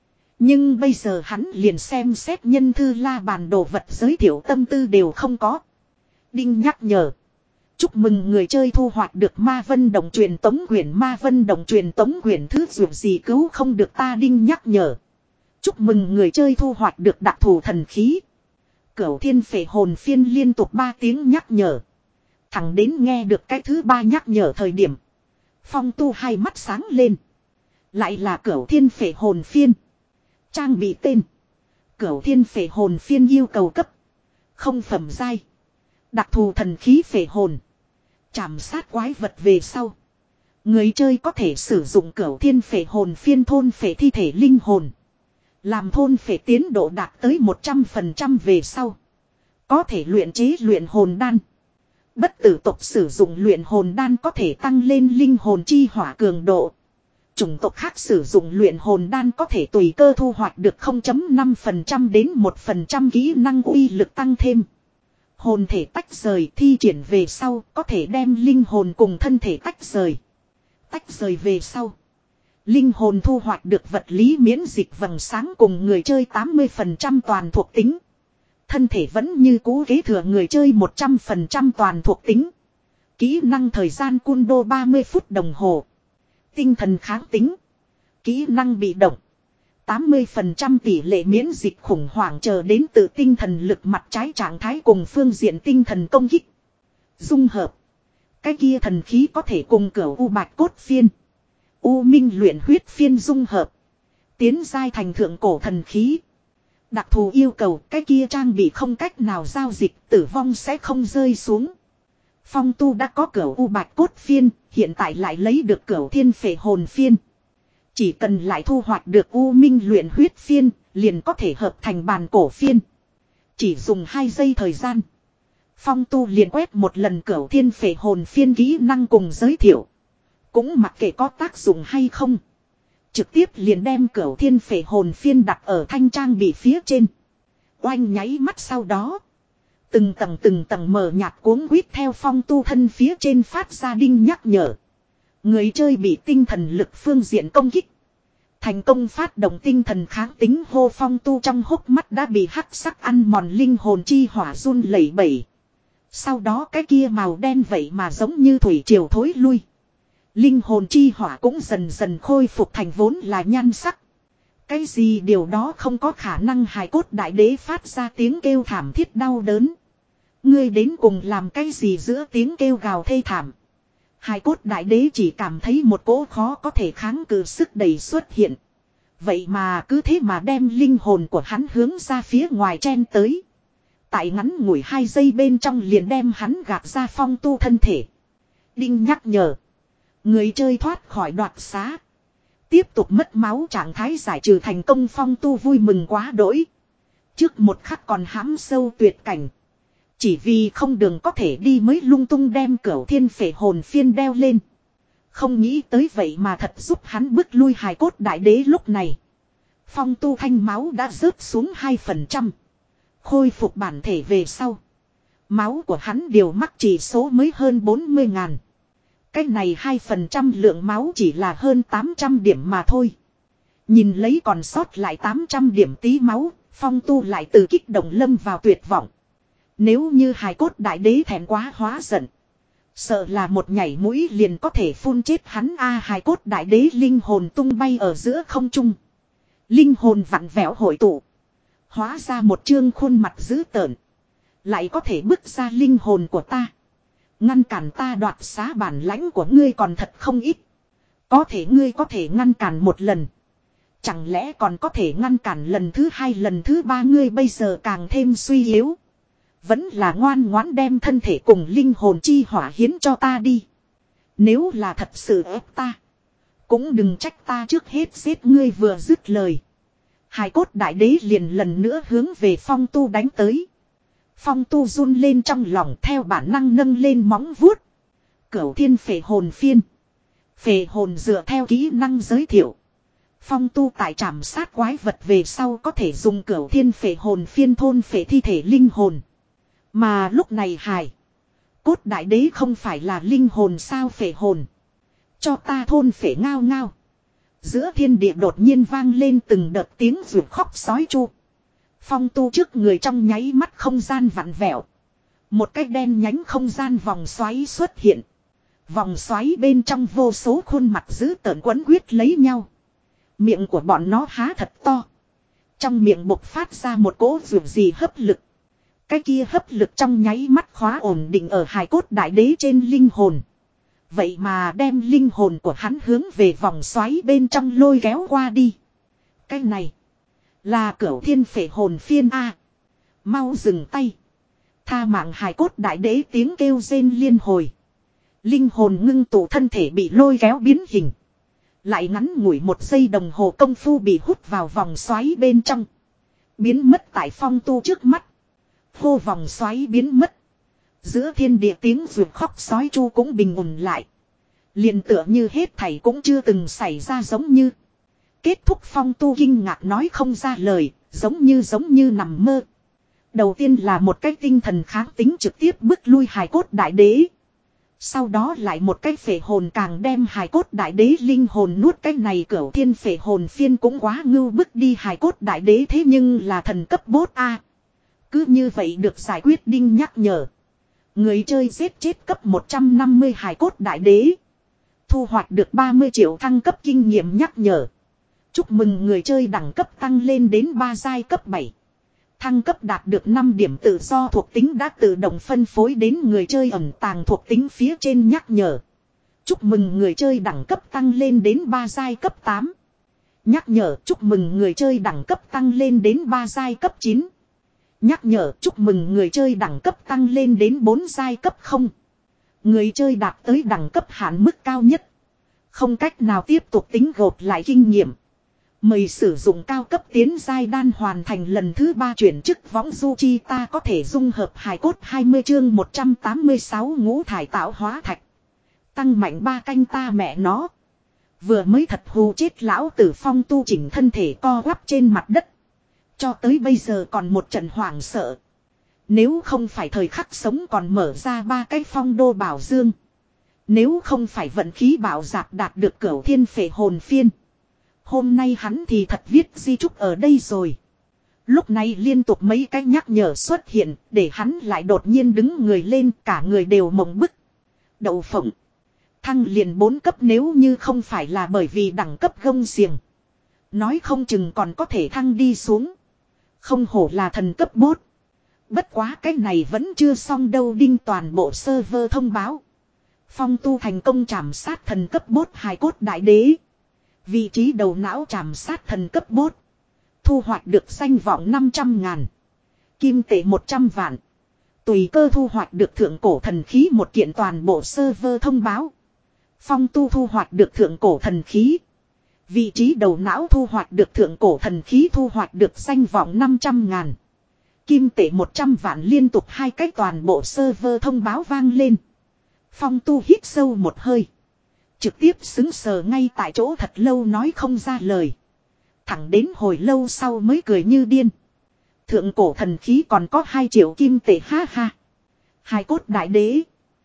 Nhưng bây giờ hắn liền xem xét nhân thư la bàn đồ vật giới thiệu tâm tư đều không có. Đinh nhắc nhở Chúc mừng người chơi thu hoạch được ma vân động truyền tống quyển. Ma vân động truyền tống quyển thứ dù gì cứu không được ta đinh nhắc nhở. Chúc mừng người chơi thu hoạch được đặc thù thần khí. Cửu thiên phệ hồn phiên liên tục ba tiếng nhắc nhở. Thẳng đến nghe được cái thứ ba nhắc nhở thời điểm. Phong Tu hai mắt sáng lên. Lại là cửu thiên phệ hồn phiên. Trang bị tên. Cửu thiên phệ hồn phiên yêu cầu cấp. Không phẩm giai. Đặc thù thần khí phệ hồn. Chạm sát quái vật về sau. Người chơi có thể sử dụng cửu thiên phệ hồn phiên thôn phệ thi thể linh hồn. Làm thôn phệ tiến độ đạt tới một trăm phần trăm về sau. Có thể luyện chế luyện hồn đan. Bất tử tộc sử dụng luyện hồn đan có thể tăng lên linh hồn chi hỏa cường độ. Chủng tộc khác sử dụng luyện hồn đan có thể tùy cơ thu hoạch được không phẩy năm phần trăm đến một phần trăm kỹ năng uy lực tăng thêm. Hồn thể tách rời thi triển về sau có thể đem linh hồn cùng thân thể tách rời. Tách rời về sau. Linh hồn thu hoạch được vật lý miễn dịch vầng sáng cùng người chơi tám mươi phần trăm toàn thuộc tính. Thân thể vẫn như cũ kế thừa người chơi một trăm phần trăm toàn thuộc tính. Kỹ năng thời gian cun đô ba mươi phút đồng hồ. Tinh thần kháng tính. Kỹ năng bị động. tám mươi phần trăm tỷ lệ miễn dịch khủng hoảng chờ đến từ tinh thần lực mặt trái trạng thái cùng phương diện tinh thần công kích. Dung hợp. Cái kia thần khí có thể cùng cửu u bạch cốt phiên. U minh luyện huyết phiên dung hợp. Tiến giai thành thượng cổ thần khí. Đặc thù yêu cầu cái kia trang bị không cách nào giao dịch tử vong sẽ không rơi xuống. Phong Tu đã có cửu u bạch cốt phiên, hiện tại lại lấy được cửu thiên phệ hồn phiên. Chỉ cần lại thu hoạch được u minh luyện huyết phiên, liền có thể hợp thành bàn cổ phiên. Chỉ dùng hai giây thời gian. Phong Tu liền quét một lần cửu thiên phệ hồn phiên kỹ năng cùng giới thiệu. Cũng mặc kệ có tác dụng hay không. Trực tiếp liền đem cửu thiên phệ hồn phiên đặt ở thanh trang bị phía trên. Oanh nháy mắt sau đó. Từng tầng từng tầng mờ nhạt cuống quýt theo Phong Tu thân phía trên phát ra đinh nhắc nhở. Người chơi bị tinh thần lực phương diện công kích. Thành công phát động tinh thần kháng tính hô. Phong Tu trong hốc mắt đã bị hắc sắc ăn mòn linh hồn chi hỏa run lẩy bẩy. Sau đó cái kia màu đen vậy mà giống như thủy triều thối lui. Linh hồn chi hỏa cũng dần dần khôi phục thành vốn là nhan sắc. Cái gì điều đó không có khả năng. Hài cốt đại đế phát ra tiếng kêu thảm thiết đau đớn. Ngươi đến cùng làm cái gì giữa tiếng kêu gào thê thảm. Hài cốt đại đế chỉ cảm thấy một cỗ khó có thể kháng cự sức đẩy xuất hiện. Vậy mà cứ thế mà đem linh hồn của hắn hướng ra phía ngoài chen tới. Tại ngắn ngủi hai giây bên trong liền đem hắn gạt ra Phong Tu thân thể. Đinh nhắc nhở. Người chơi thoát khỏi đoạt xá. Tiếp tục mất máu trạng thái giải trừ thành công. Phong Tu vui mừng quá đỗi. Trước một khắc còn hãm sâu tuyệt cảnh. Chỉ vì không đường có thể đi mới lung tung đem cửu thiên phệ hồn phiên đeo lên. Không nghĩ tới vậy mà thật giúp hắn bước lui hài cốt đại đế lúc này. Phong Tu thanh máu đã rớt xuống hai phần trăm. Khôi phục bản thể về sau. Máu của hắn điều mắc chỉ số mới hơn bốn mươi ngàn. Cái này hai phần trăm lượng máu chỉ là hơn tám trăm điểm mà thôi. Nhìn lấy còn sót lại tám trăm điểm tí máu, Phong Tu lại từ kích động lâm vào tuyệt vọng. Nếu như hài cốt đại đế thẹn quá hóa giận. Sợ là một nhảy mũi liền có thể phun chết hắn. A hài cốt đại đế linh hồn tung bay ở giữa không trung. Linh hồn vặn vẹo hội tụ. Hóa ra một chương khuôn mặt dữ tợn. Lại có thể bứt ra linh hồn của ta. Ngăn cản ta đoạt xá bản lãnh của ngươi còn thật không ít. Có thể ngươi có thể ngăn cản một lần. Chẳng lẽ còn có thể ngăn cản lần thứ hai lần thứ ba. Ngươi bây giờ càng thêm suy yếu. Vẫn là ngoan ngoãn đem thân thể cùng linh hồn chi hỏa hiến cho ta đi. Nếu là thật sự ép ta. Cũng đừng trách ta trước hết giết ngươi. Vừa dứt lời. Hài cốt đại đế liền lần nữa hướng về Phong Tu đánh tới. Phong Tu run lên trong lòng theo bản năng nâng lên móng vuốt. Cửu thiên phệ hồn phiên. Phệ hồn dựa theo kỹ năng giới thiệu. Phong Tu tại trảm sát quái vật về sau có thể dùng cửu thiên phệ hồn phiên thôn phệ thi thể linh hồn. Mà lúc này hài cốt đại đế không phải là linh hồn sao. Phệ hồn. Cho ta thôn phệ ngao ngao. Giữa thiên địa đột nhiên vang lên từng đợt tiếng ruột khóc sói chu. Phong Tu trước người trong nháy mắt không gian vặn vẹo. Một cái đen nhánh không gian vòng xoáy xuất hiện. Vòng xoáy bên trong vô số khuôn mặt dữ tợn quấn quyết lấy nhau. Miệng của bọn nó há thật to. Trong miệng bộc phát ra một cỗ dường gì hấp lực. Cái kia hấp lực trong nháy mắt khóa ổn định ở hài cốt đại đế trên linh hồn. Vậy mà đem linh hồn của hắn hướng về vòng xoáy bên trong lôi kéo qua đi. Cái này là cửu thiên phệ hồn phiên A. Mau dừng tay. Tha mạng hài cốt đại đế tiếng kêu rên liên hồi. Linh hồn ngưng tụ thân thể bị lôi kéo biến hình. Lại ngắn ngủi một giây đồng hồ công phu bị hút vào vòng xoáy bên trong. Biến mất tại Phong Tu trước mắt. Hô vòng xoáy biến mất. Giữa thiên địa tiếng ruột khóc sói chu cũng bình ổn lại. Liền tựa như hết thảy cũng chưa từng xảy ra giống như. Kết thúc Phong Tu kinh ngạc nói không ra lời, giống như giống như nằm mơ. Đầu tiên là một cái tinh thần kháng tính trực tiếp bức lui hài cốt đại đế. Sau đó lại một cái phệ hồn càng đem hài cốt đại đế linh hồn nuốt. Cái này cửu thiên phệ hồn phiên cũng quá ngưu bức đi hài cốt đại đế, thế nhưng là thần cấp bốt A. Cứ như vậy được giải quyết đinh nhắc nhở. Người chơi giết chết cấp một trăm năm mươi hài cốt đại đế. Thu hoạch được ba mươi triệu thăng cấp kinh nghiệm nhắc nhở. Chúc mừng người chơi đẳng cấp tăng lên đến ba giai cấp bảy. Thăng cấp đạt được năm điểm tự do thuộc tính đã tự động phân phối đến người chơi ẩn tàng thuộc tính phía trên nhắc nhở. Chúc mừng người chơi đẳng cấp tăng lên đến ba giai cấp tám. Nhắc nhở chúc mừng người chơi đẳng cấp tăng lên đến ba giai cấp chín. Nhắc nhở chúc mừng người chơi đẳng cấp tăng lên đến bốn giai cấp không. Người chơi đạt tới đẳng cấp hạn mức cao nhất. Không cách nào tiếp tục tính gộp lại kinh nghiệm. Mời sử dụng cao cấp tiến giai đan hoàn thành lần thứ ba chuyển chức võng du chi ta có thể dung hợp hài cốt hai mươi chương một trăm tám mươi sáu ngũ thải tạo hóa thạch. Tăng mạnh ba canh ta mẹ nó. Vừa mới thật hù chết lão tử Phong Tu chỉnh thân thể co quắp trên mặt đất. Cho tới bây giờ còn một trận hoảng sợ. Nếu không phải thời khắc sống còn mở ra ba cái phong đô bảo dương. Nếu không phải vận khí bảo giạp đạt được cửu thiên phệ hồn phiên. Hôm nay hắn thì thật viết di chúc ở đây rồi. Lúc này liên tục mấy cái nhắc nhở xuất hiện để hắn lại đột nhiên đứng người lên, cả người đều mộng bức. Đậu phộng. Thăng liền bốn cấp nếu như không phải là bởi vì đẳng cấp gông xiềng. Nói không chừng còn có thể thăng đi xuống. Không hổ là thần cấp bốt. Bất quá cái này vẫn chưa xong đâu, đinh toàn bộ server thông báo. Phong Tu thành công trảm sát thần cấp bốt hài cốt đại đế. Vị trí đầu não trảm sát thần cấp bốt. Thu hoạch được danh vọng năm trăm ngàn. Kim tệ một trăm vạn. Tùy cơ thu hoạch được thượng cổ thần khí một kiện, toàn bộ server thông báo. Phong Tu thu hoạch được thượng cổ thần khí. Vị trí đầu não thu hoạch được thượng cổ thần khí, thu hoạch được danh vọng năm trăm ngàn. Kim tệ một trăm vạn, liên tục hai cách toàn bộ server thông báo vang lên. Phong Tu hít sâu một hơi. Trực tiếp xứng sờ ngay tại chỗ thật lâu nói không ra lời. Thẳng đến hồi lâu sau mới cười như điên. Thượng cổ thần khí còn có hai triệu kim tệ, ha ha. Hài cốt đại đế.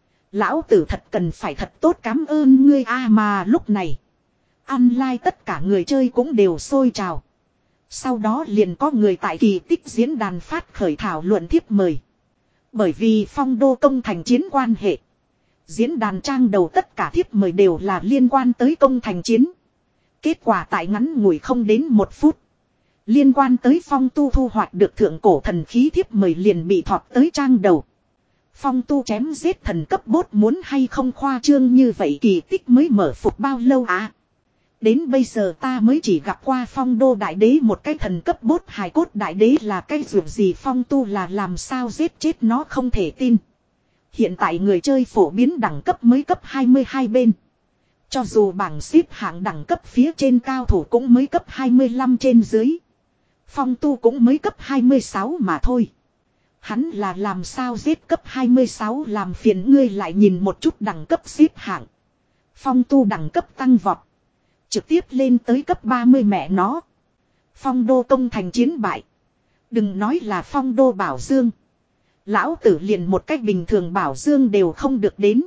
Lão tử thật cần phải thật tốt cảm ơn ngươi a. À mà lúc này. Online tất cả người chơi cũng đều sôi trào. Sau đó liền có người tại kỳ tích diễn đàn phát khởi thảo luận thiếp mời. Bởi vì phong đô công thành chiến quan hệ. Diễn đàn trang đầu tất cả thiếp mời đều là liên quan tới công thành chiến. Kết quả tại ngắn ngủi không đến một phút. Liên quan tới Phong Tu thu hoạch được thượng cổ thần khí thiếp mời liền bị thọt tới trang đầu. Phong Tu chém giết thần cấp bốt muốn hay không khoa trương như vậy, kỳ tích mới mở phục bao lâu à? Đến bây giờ ta mới chỉ gặp qua Phong đô đại đế một cái thần cấp bốt hài cốt đại đế là cái ruột gì, Phong Tu là làm sao giết chết nó không thể tin. Hiện tại người chơi phổ biến đẳng cấp mới cấp hai mươi hai bên. Cho dù bảng xếp hạng đẳng cấp phía trên cao thủ cũng mới cấp hai mươi lăm trên dưới. Phong Tu cũng mới cấp hai mươi sáu mà thôi. Hắn là làm sao giết cấp hai mươi sáu, làm phiền ngươi lại nhìn một chút đẳng cấp xếp hạng. Phong Tu đẳng cấp tăng vọt. Trực tiếp lên tới cấp ba mươi mẹ nó. Phong đô công thành chiến bại. Đừng nói là phong đô bảo dương. Lão tử liền một cách bình thường bảo dương đều không được đến.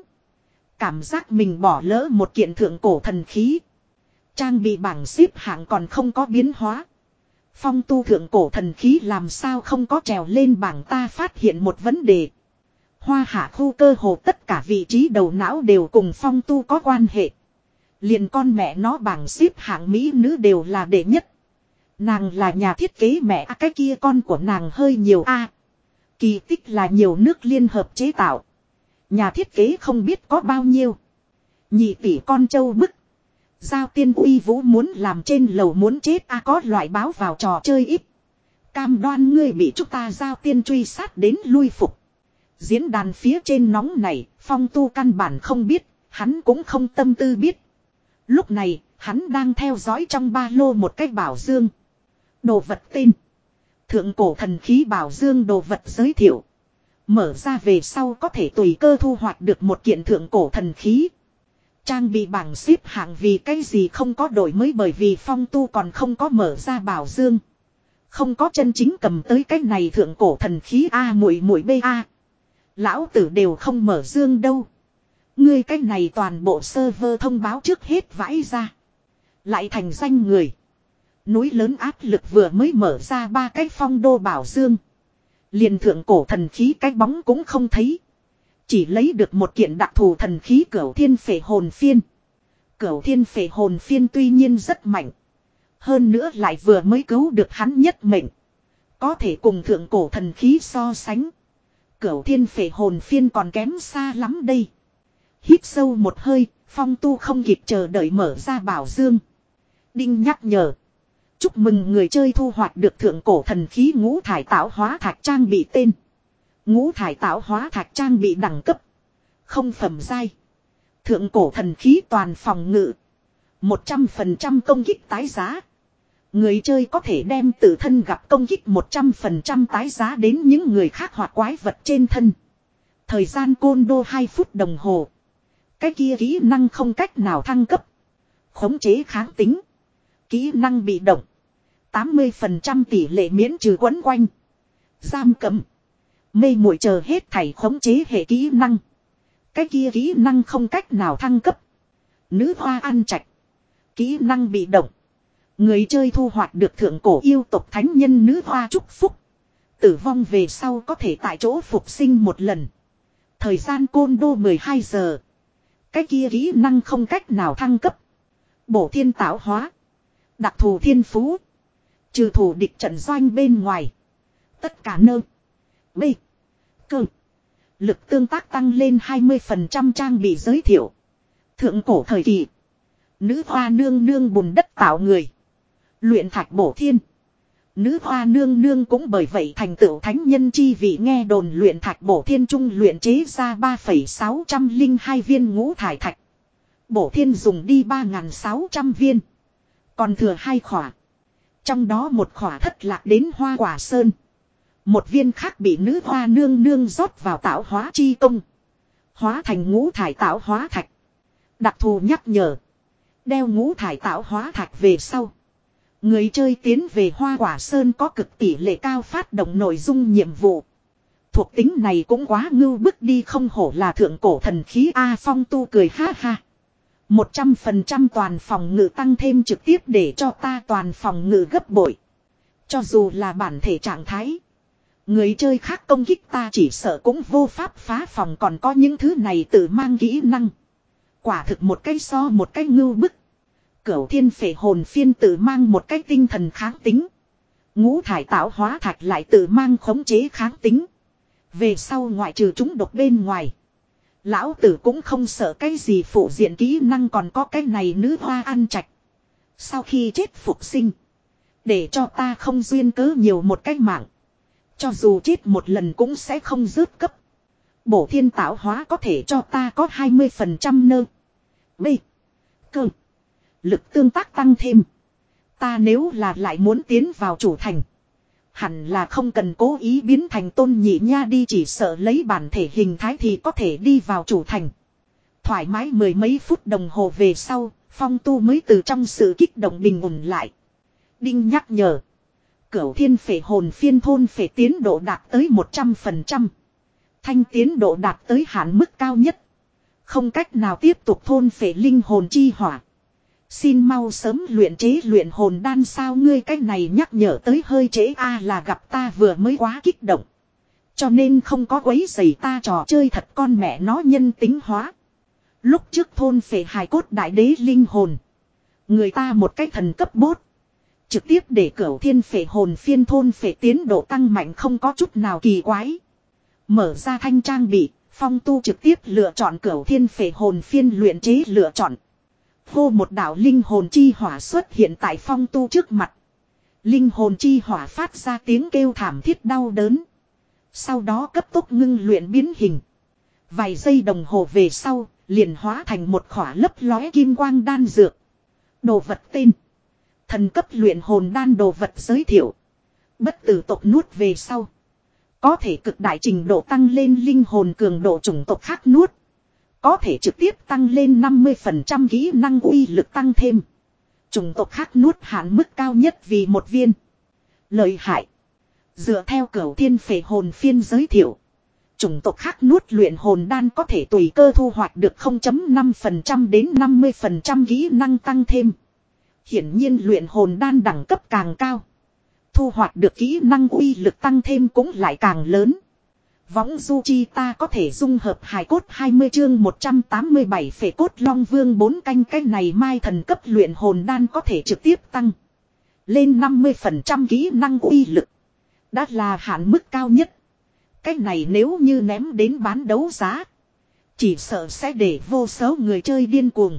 Cảm giác mình bỏ lỡ một kiện thượng cổ thần khí. Trang bị bảng xếp hạng còn không có biến hóa. Phong Tu thượng cổ thần khí làm sao không có trèo lên bảng, ta phát hiện một vấn đề. Hoa hạ khu cơ hồ tất cả vị trí đầu não đều cùng Phong Tu có quan hệ. Liền con mẹ nó bảng xếp hạng mỹ nữ đều là đệ nhất. Nàng là nhà thiết kế mẹ à, cái kia con của nàng hơi nhiều a. Kỳ tích là nhiều nước liên hợp chế tạo. Nhà thiết kế không biết có bao nhiêu. Nhị tỷ con trâu bức. Giao tiên uy vũ muốn làm trên lầu muốn chết a, có loại báo vào trò chơi ít. Cam đoan ngươi bị chúng ta giao tiên truy sát đến lui phục. Diễn đàn phía trên nóng này, Phong Tu căn bản không biết, hắn cũng không tâm tư biết. Lúc này, hắn đang theo dõi trong ba lô một cái bảo dương. Đồ vật tên. Thượng cổ thần khí bảo dương đồ vật giới thiệu. Mở ra về sau có thể tùy cơ thu hoạch được một kiện thượng cổ thần khí. Trang bị bảng xếp hạng vì cái gì không có đổi mới bởi vì Phong Tu còn không có mở ra bảo dương. Không có chân chính cầm tới cái này thượng cổ thần khí A muội muội B A. Lão tử đều không mở dương đâu. Ngươi cái này toàn bộ server thông báo trước hết vãi ra. Lại thành danh người. Núi lớn áp lực vừa mới mở ra ba cái phong đô bảo dương. Liền thượng cổ thần khí cái bóng cũng không thấy. Chỉ lấy được một kiện đặc thù thần khí cửu thiên phệ hồn phiên. Cửu thiên phệ hồn phiên tuy nhiên rất mạnh. Hơn nữa lại vừa mới cứu được hắn nhất mệnh. Có thể cùng thượng cổ thần khí so sánh. Cửu thiên phệ hồn phiên còn kém xa lắm đây. Hít sâu một hơi, Phong Tu không kịp chờ đợi mở ra bảo dương. Đinh nhắc nhở. Chúc mừng người chơi thu hoạch được thượng cổ thần khí ngũ thải tạo hóa thạch trang bị tên. Ngũ thải tạo hóa thạch trang bị đẳng cấp. Không phẩm giai. Thượng cổ thần khí toàn phòng ngự. một trăm phần trăm công kích tái giá. Người chơi có thể đem tự thân gặp công kích một trăm phần trăm tái giá đến những người khác hoặc quái vật trên thân. Thời gian côn đô hai phút đồng hồ. Cái kia kỹ năng không cách nào thăng cấp. Khống chế kháng tính. Kỹ năng bị động. tám mươi phần trăm tỷ lệ miễn trừ quấn quanh. Giam cầm. Mê muội chờ hết thảy khống chế hệ kỹ năng. Cái kia kỹ năng không cách nào thăng cấp. Nữ hoa ăn trạch. Kỹ năng bị động. Người chơi thu hoạch được thượng cổ yêu tộc thánh nhân nữ hoa chúc phúc. Tử vong về sau có thể tại chỗ phục sinh một lần. Thời gian côn đô mười hai giờ. Cái kia kỹ năng không cách nào thăng cấp. Bổ thiên tạo hóa. Đặc thù thiên phú. Trừ thủ địch trận doanh bên ngoài. Tất cả nơ. B. Cơ. Lực tương tác tăng lên hai mươi phần trăm trang bị giới thiệu. Thượng cổ thời kỳ. Nữ hoa nương nương bùn đất tạo người. Luyện thạch bổ thiên. Nữ hoa nương nương cũng bởi vậy thành tựu thánh nhân chi vị nghe đồn luyện thạch bổ thiên trung luyện chế ra ba phẩy sáu không hai viên ngũ thải thạch. Bổ thiên dùng đi ba nghìn sáu trăm viên. Còn thừa hai khỏa. Trong đó một khỏa thất lạc đến hoa quả sơn. Một viên khác bị nữ hoa nương nương rót vào tạo hóa chi công. Hóa thành ngũ thải tạo hóa thạch. Đặc thù nhắc nhở. Đeo ngũ thải tạo hóa thạch về sau. Người chơi tiến về hoa quả sơn có cực tỷ lệ cao phát động nội dung nhiệm vụ. Thuộc tính này cũng quá ngưu bức đi không hổ là thượng cổ thần khí A Phong Tu cười ha ha. một trăm phần trăm toàn phòng ngự tăng thêm trực tiếp để cho ta toàn phòng ngự gấp bội. Cho dù là bản thể trạng thái. Người chơi khác công kích ta chỉ sợ cũng vô pháp phá phòng còn có những thứ này tự mang kỹ năng. Quả thực một cái so một cái ngưu bức. Cửu thiên phệ hồn phiên tự mang một cái tinh thần kháng tính. Ngũ thải tạo hóa thạch lại tự mang khống chế kháng tính. Về sau ngoại trừ chúng độc bên ngoài. Lão tử cũng không sợ cái gì phụ diện kỹ năng còn có cái này nữ hoa ăn trạch. Sau khi chết phục sinh. Để cho ta không duyên cớ nhiều một cái mạng. Cho dù chết một lần cũng sẽ không rớt cấp. Bổ thiên tạo hóa có thể cho ta có hai mươi phần trăm nơ. B. Cơ. Lực tương tác tăng thêm. Ta nếu là lại muốn tiến vào chủ thành. Hẳn là không cần cố ý biến thành tôn nhị nha đi chỉ sợ lấy bản thể hình thái thì có thể đi vào chủ thành. Thoải mái mười mấy phút đồng hồ về sau, Phong Tu mới từ trong sự kích động bình ổn lại. Đinh nhắc nhở. Cửu thiên phệ hồn phiên thôn phệ tiến độ đạt tới một trăm phần trăm. Thanh tiến độ đạt tới hạn mức cao nhất. Không cách nào tiếp tục thôn phệ linh hồn chi hỏa. Xin mau sớm luyện chế luyện hồn đan sao ngươi cái này nhắc nhở tới hơi trễ a là gặp ta vừa mới quá kích động. Cho nên không có quấy rầy ta trò chơi thật con mẹ nó nhân tính hóa. Lúc trước thôn phệ hài cốt đại đế linh hồn. Người ta một cái thần cấp bốt. Trực tiếp để cửu thiên phệ hồn phiên thôn phệ tiến độ tăng mạnh không có chút nào kỳ quái. Mở ra thanh trang bị, Phong Tu trực tiếp lựa chọn cửu thiên phệ hồn phiên luyện chế lựa chọn. Hô một đạo linh hồn chi hỏa xuất hiện tại Phong Tu trước mặt. Linh hồn chi hỏa phát ra tiếng kêu thảm thiết đau đớn. Sau đó cấp tốc ngưng luyện biến hình. Vài giây đồng hồ về sau, liền hóa thành một khỏa lấp lóe kim quang đan dược. Đồ vật tên. Thần cấp luyện hồn đan đồ vật giới thiệu. Bất tử tộc nuốt về sau. Có thể cực đại trình độ tăng lên linh hồn cường độ chủng tộc khác nuốt. Có thể trực tiếp tăng lên năm mươi phần trăm kỹ năng uy lực tăng thêm. Chủng tộc khác nuốt hạn mức cao nhất vì một viên. Lợi hại. Dựa theo cửu thiên phệ hồn phiên giới thiệu. Chủng tộc khác nuốt luyện hồn đan có thể tùy cơ thu hoạch được không phẩy năm phần trăm đến năm mươi phần trăm kỹ năng tăng thêm. Hiển nhiên luyện hồn đan đẳng cấp càng cao. Thu hoạch được kỹ năng uy lực tăng thêm cũng lại càng lớn. Võng du chi ta có thể dung hợp hài cốt hai mươi chương một trăm tám mươi bảy phệ cốt long vương bốn canh cái này mai thần cấp luyện hồn đan có thể trực tiếp tăng. Lên năm mươi phần trăm kỹ năng uy lực. Đã là hạn mức cao nhất. Cái này nếu như ném đến bán đấu giá. Chỉ sợ sẽ để vô số người chơi điên cuồng.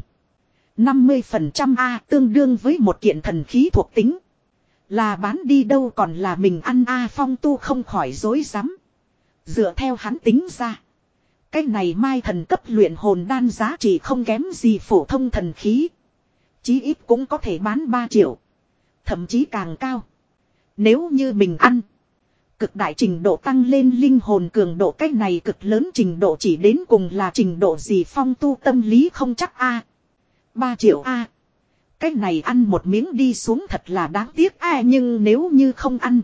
năm mươi phần trăm A tương đương với một kiện thần khí thuộc tính. Là bán đi đâu còn là mình ăn A Phong Tu không khỏi dối rắm. Dựa theo hắn tính ra. Cái này mai thần cấp luyện hồn đan giá trị không kém gì phổ thông thần khí. Chí ít cũng có thể bán ba triệu. Thậm chí càng cao. Nếu như mình ăn. Cực đại trình độ tăng lên linh hồn cường độ cái này cực lớn trình độ chỉ đến cùng là trình độ gì Phong Tu tâm lý không chắc A. ba triệu A. Cái này ăn một miếng đi xuống thật là đáng tiếc A nhưng nếu như không ăn.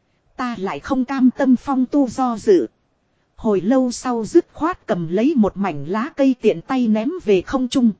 Ta lại không cam tâm Phong Tu do dự. Hồi lâu sau dứt khoát cầm lấy một mảnh lá cây tiện tay ném về không trung.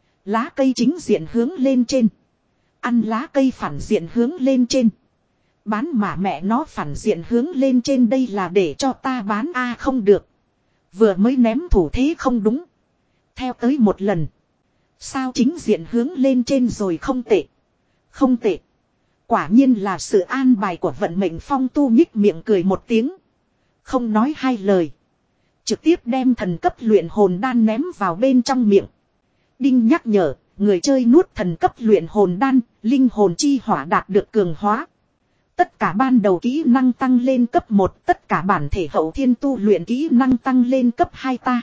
Lá cây chính diện hướng lên trên. Ăn lá cây phản diện hướng lên trên. Bán mà mẹ nó phản diện hướng lên trên đây là để cho ta bán A không được. Vừa mới ném thủ thế không đúng. Theo tới một lần. Sao chính diện hướng lên trên rồi không tệ. Không tệ. Quả nhiên là sự an bài của vận mệnh Phong Tu nhích miệng cười một tiếng. Không nói hai lời. Trực tiếp đem thần cấp luyện hồn đan ném vào bên trong miệng. Đinh nhắc nhở, người chơi nuốt thần cấp luyện hồn đan, linh hồn chi hỏa đạt được cường hóa. Tất cả ban đầu kỹ năng tăng lên cấp một, tất cả bản thể hậu thiên tu luyện kỹ năng tăng lên cấp hai ta.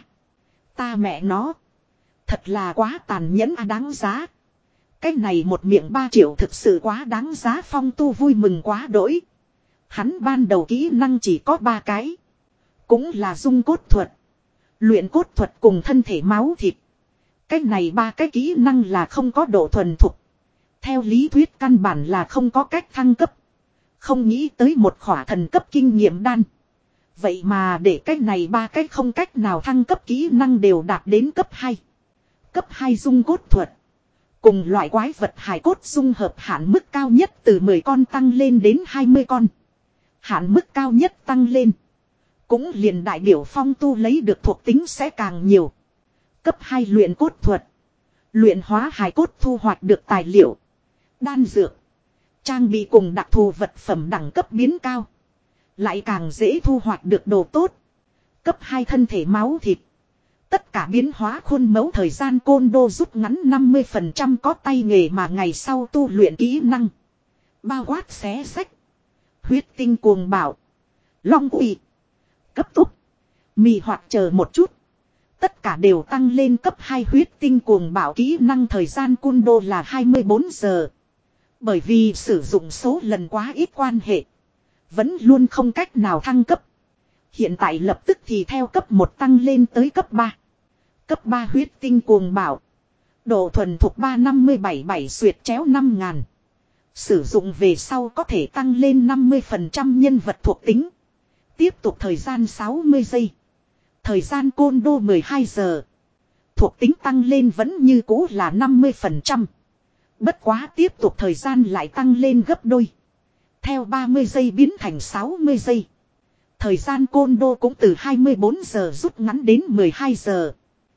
Ta mẹ nó. Thật là quá tàn nhẫn à đáng giá. Cái này một miệng ba triệu thực sự quá đáng giá Phong Tu vui mừng quá đỗi. Hắn ban đầu kỹ năng chỉ có ba cái. Cũng là dung cốt thuật. Luyện cốt thuật cùng thân thể máu thịt. Cái này ba cái kỹ năng là không có độ thuần thục. Theo lý thuyết căn bản là không có cách thăng cấp. Không nghĩ tới một khỏa thần cấp kinh nghiệm đan. Vậy mà để cái này ba cái không cách nào thăng cấp kỹ năng đều đạt đến cấp hai. Cấp hai dung cốt thuật. Cùng loại quái vật hài cốt dung hợp hạn mức cao nhất từ mười con tăng lên đến hai mươi con. Hạn mức cao nhất tăng lên. Cũng liền đại biểu Phong Tu lấy được thuộc tính sẽ càng nhiều. Cấp hai luyện cốt thuật. Luyện hóa hài cốt thu hoạch được tài liệu. Đan dược. Trang bị cùng đặc thù vật phẩm đẳng cấp biến cao. Lại càng dễ thu hoạch được đồ tốt. Cấp hai thân thể máu thịt. Tất cả biến hóa khuôn mẫu thời gian côn đô rút ngắn năm mươi phần trăm có tay nghề mà ngày sau tu luyện kỹ năng. Bao quát xé sách. Huyết tinh cuồng bạo. Long uy. Cấp tốc. Mì hoặc chờ một chút. Tất cả đều tăng lên cấp hai huyết tinh cuồng bạo kỹ năng thời gian côn đô là hai mươi bốn giờ. Bởi vì sử dụng số lần quá ít quan hệ. Vẫn luôn không cách nào thăng cấp. Hiện tại lập tức thì theo cấp một tăng lên tới cấp ba. Cấp ba huyết tinh cuồng bạo. Độ thuần thuộc ba năm mươi bảy bảy xuyệt chéo năm ngàn. Sử dụng về sau có thể tăng lên năm mươi phần trăm nhân vật thuộc tính. Tiếp tục thời gian sáu mươi giây. Thời gian côn đô mười hai giờ. Thuộc tính tăng lên vẫn như cũ là năm mươi phần trăm. Bất quá tiếp tục thời gian lại tăng lên gấp đôi. Theo ba mươi giây biến thành sáu mươi giây. Thời gian côn đô cũng từ hai mươi bốn giờ rút ngắn đến mười hai giờ.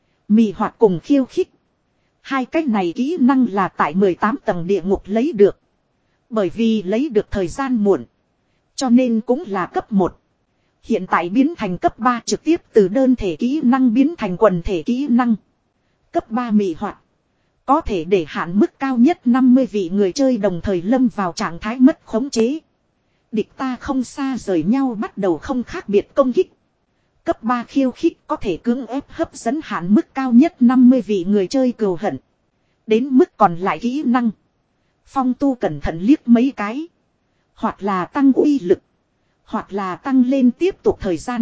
Mị hoặc cùng khiêu khích. Hai cái này kỹ năng là tại mười tám tầng địa ngục lấy được. Bởi vì lấy được thời gian muộn. Cho nên cũng là cấp một. Hiện tại biến thành cấp ba trực tiếp từ đơn thể kỹ năng biến thành quần thể kỹ năng. Cấp ba mị hoặc. Có thể để hạn mức cao nhất năm mươi vị người chơi đồng thời lâm vào trạng thái mất khống chế. Địch ta không xa rời nhau bắt đầu không khác biệt công kích. Cấp ba khiêu khích có thể cưỡng ép hấp dẫn hạn mức cao nhất năm mươi vị người chơi cừu hận. Đến mức còn lại kỹ năng. Phong tu cẩn thận liếc mấy cái. Hoặc là tăng uy lực. Hoặc là tăng lên tiếp tục thời gian.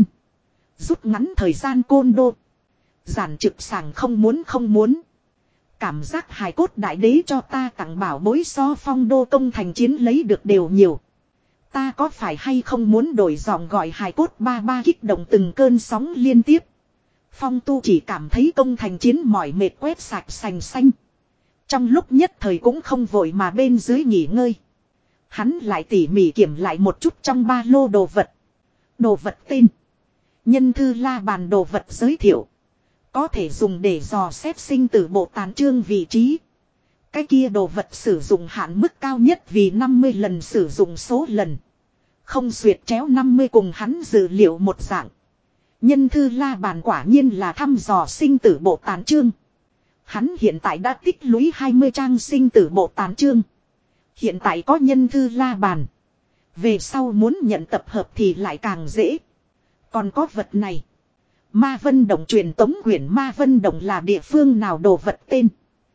Rút ngắn thời gian côn đô. Giản trực sảng không muốn không muốn. Cảm giác hài cốt đại đế cho ta tặng bảo bối so phong đô công thành chiến lấy được đều nhiều. Ta có phải hay không muốn đổi giọng gọi hài cốt ba ba kích động từng cơn sóng liên tiếp. Phong tu chỉ cảm thấy công thành chiến mỏi mệt quét sạch sành xanh. Trong lúc nhất thời cũng không vội mà bên dưới nghỉ ngơi. Hắn lại tỉ mỉ kiểm lại một chút trong ba lô đồ vật. Đồ vật tên. Nhân thư la bàn đồ vật giới thiệu. Có thể dùng để dò xét sinh tử bộ tàn trương vị trí. Cái kia đồ vật sử dụng hạn mức cao nhất vì năm mươi lần sử dụng số lần. Không xuyệt chéo năm mươi cùng hắn dự liệu một dạng. Nhân thư la bàn quả nhiên là thăm dò sinh tử bộ tàn trương. Hắn hiện tại đã tích lũy hai mươi trang sinh tử bộ tàn trương. Hiện tại có nhân thư la bàn. Về sau muốn nhận tập hợp thì lại càng dễ. Còn có vật này. Ma Vân Động truyền tống quyển Ma Vân Động là địa phương nào đồ vật tên.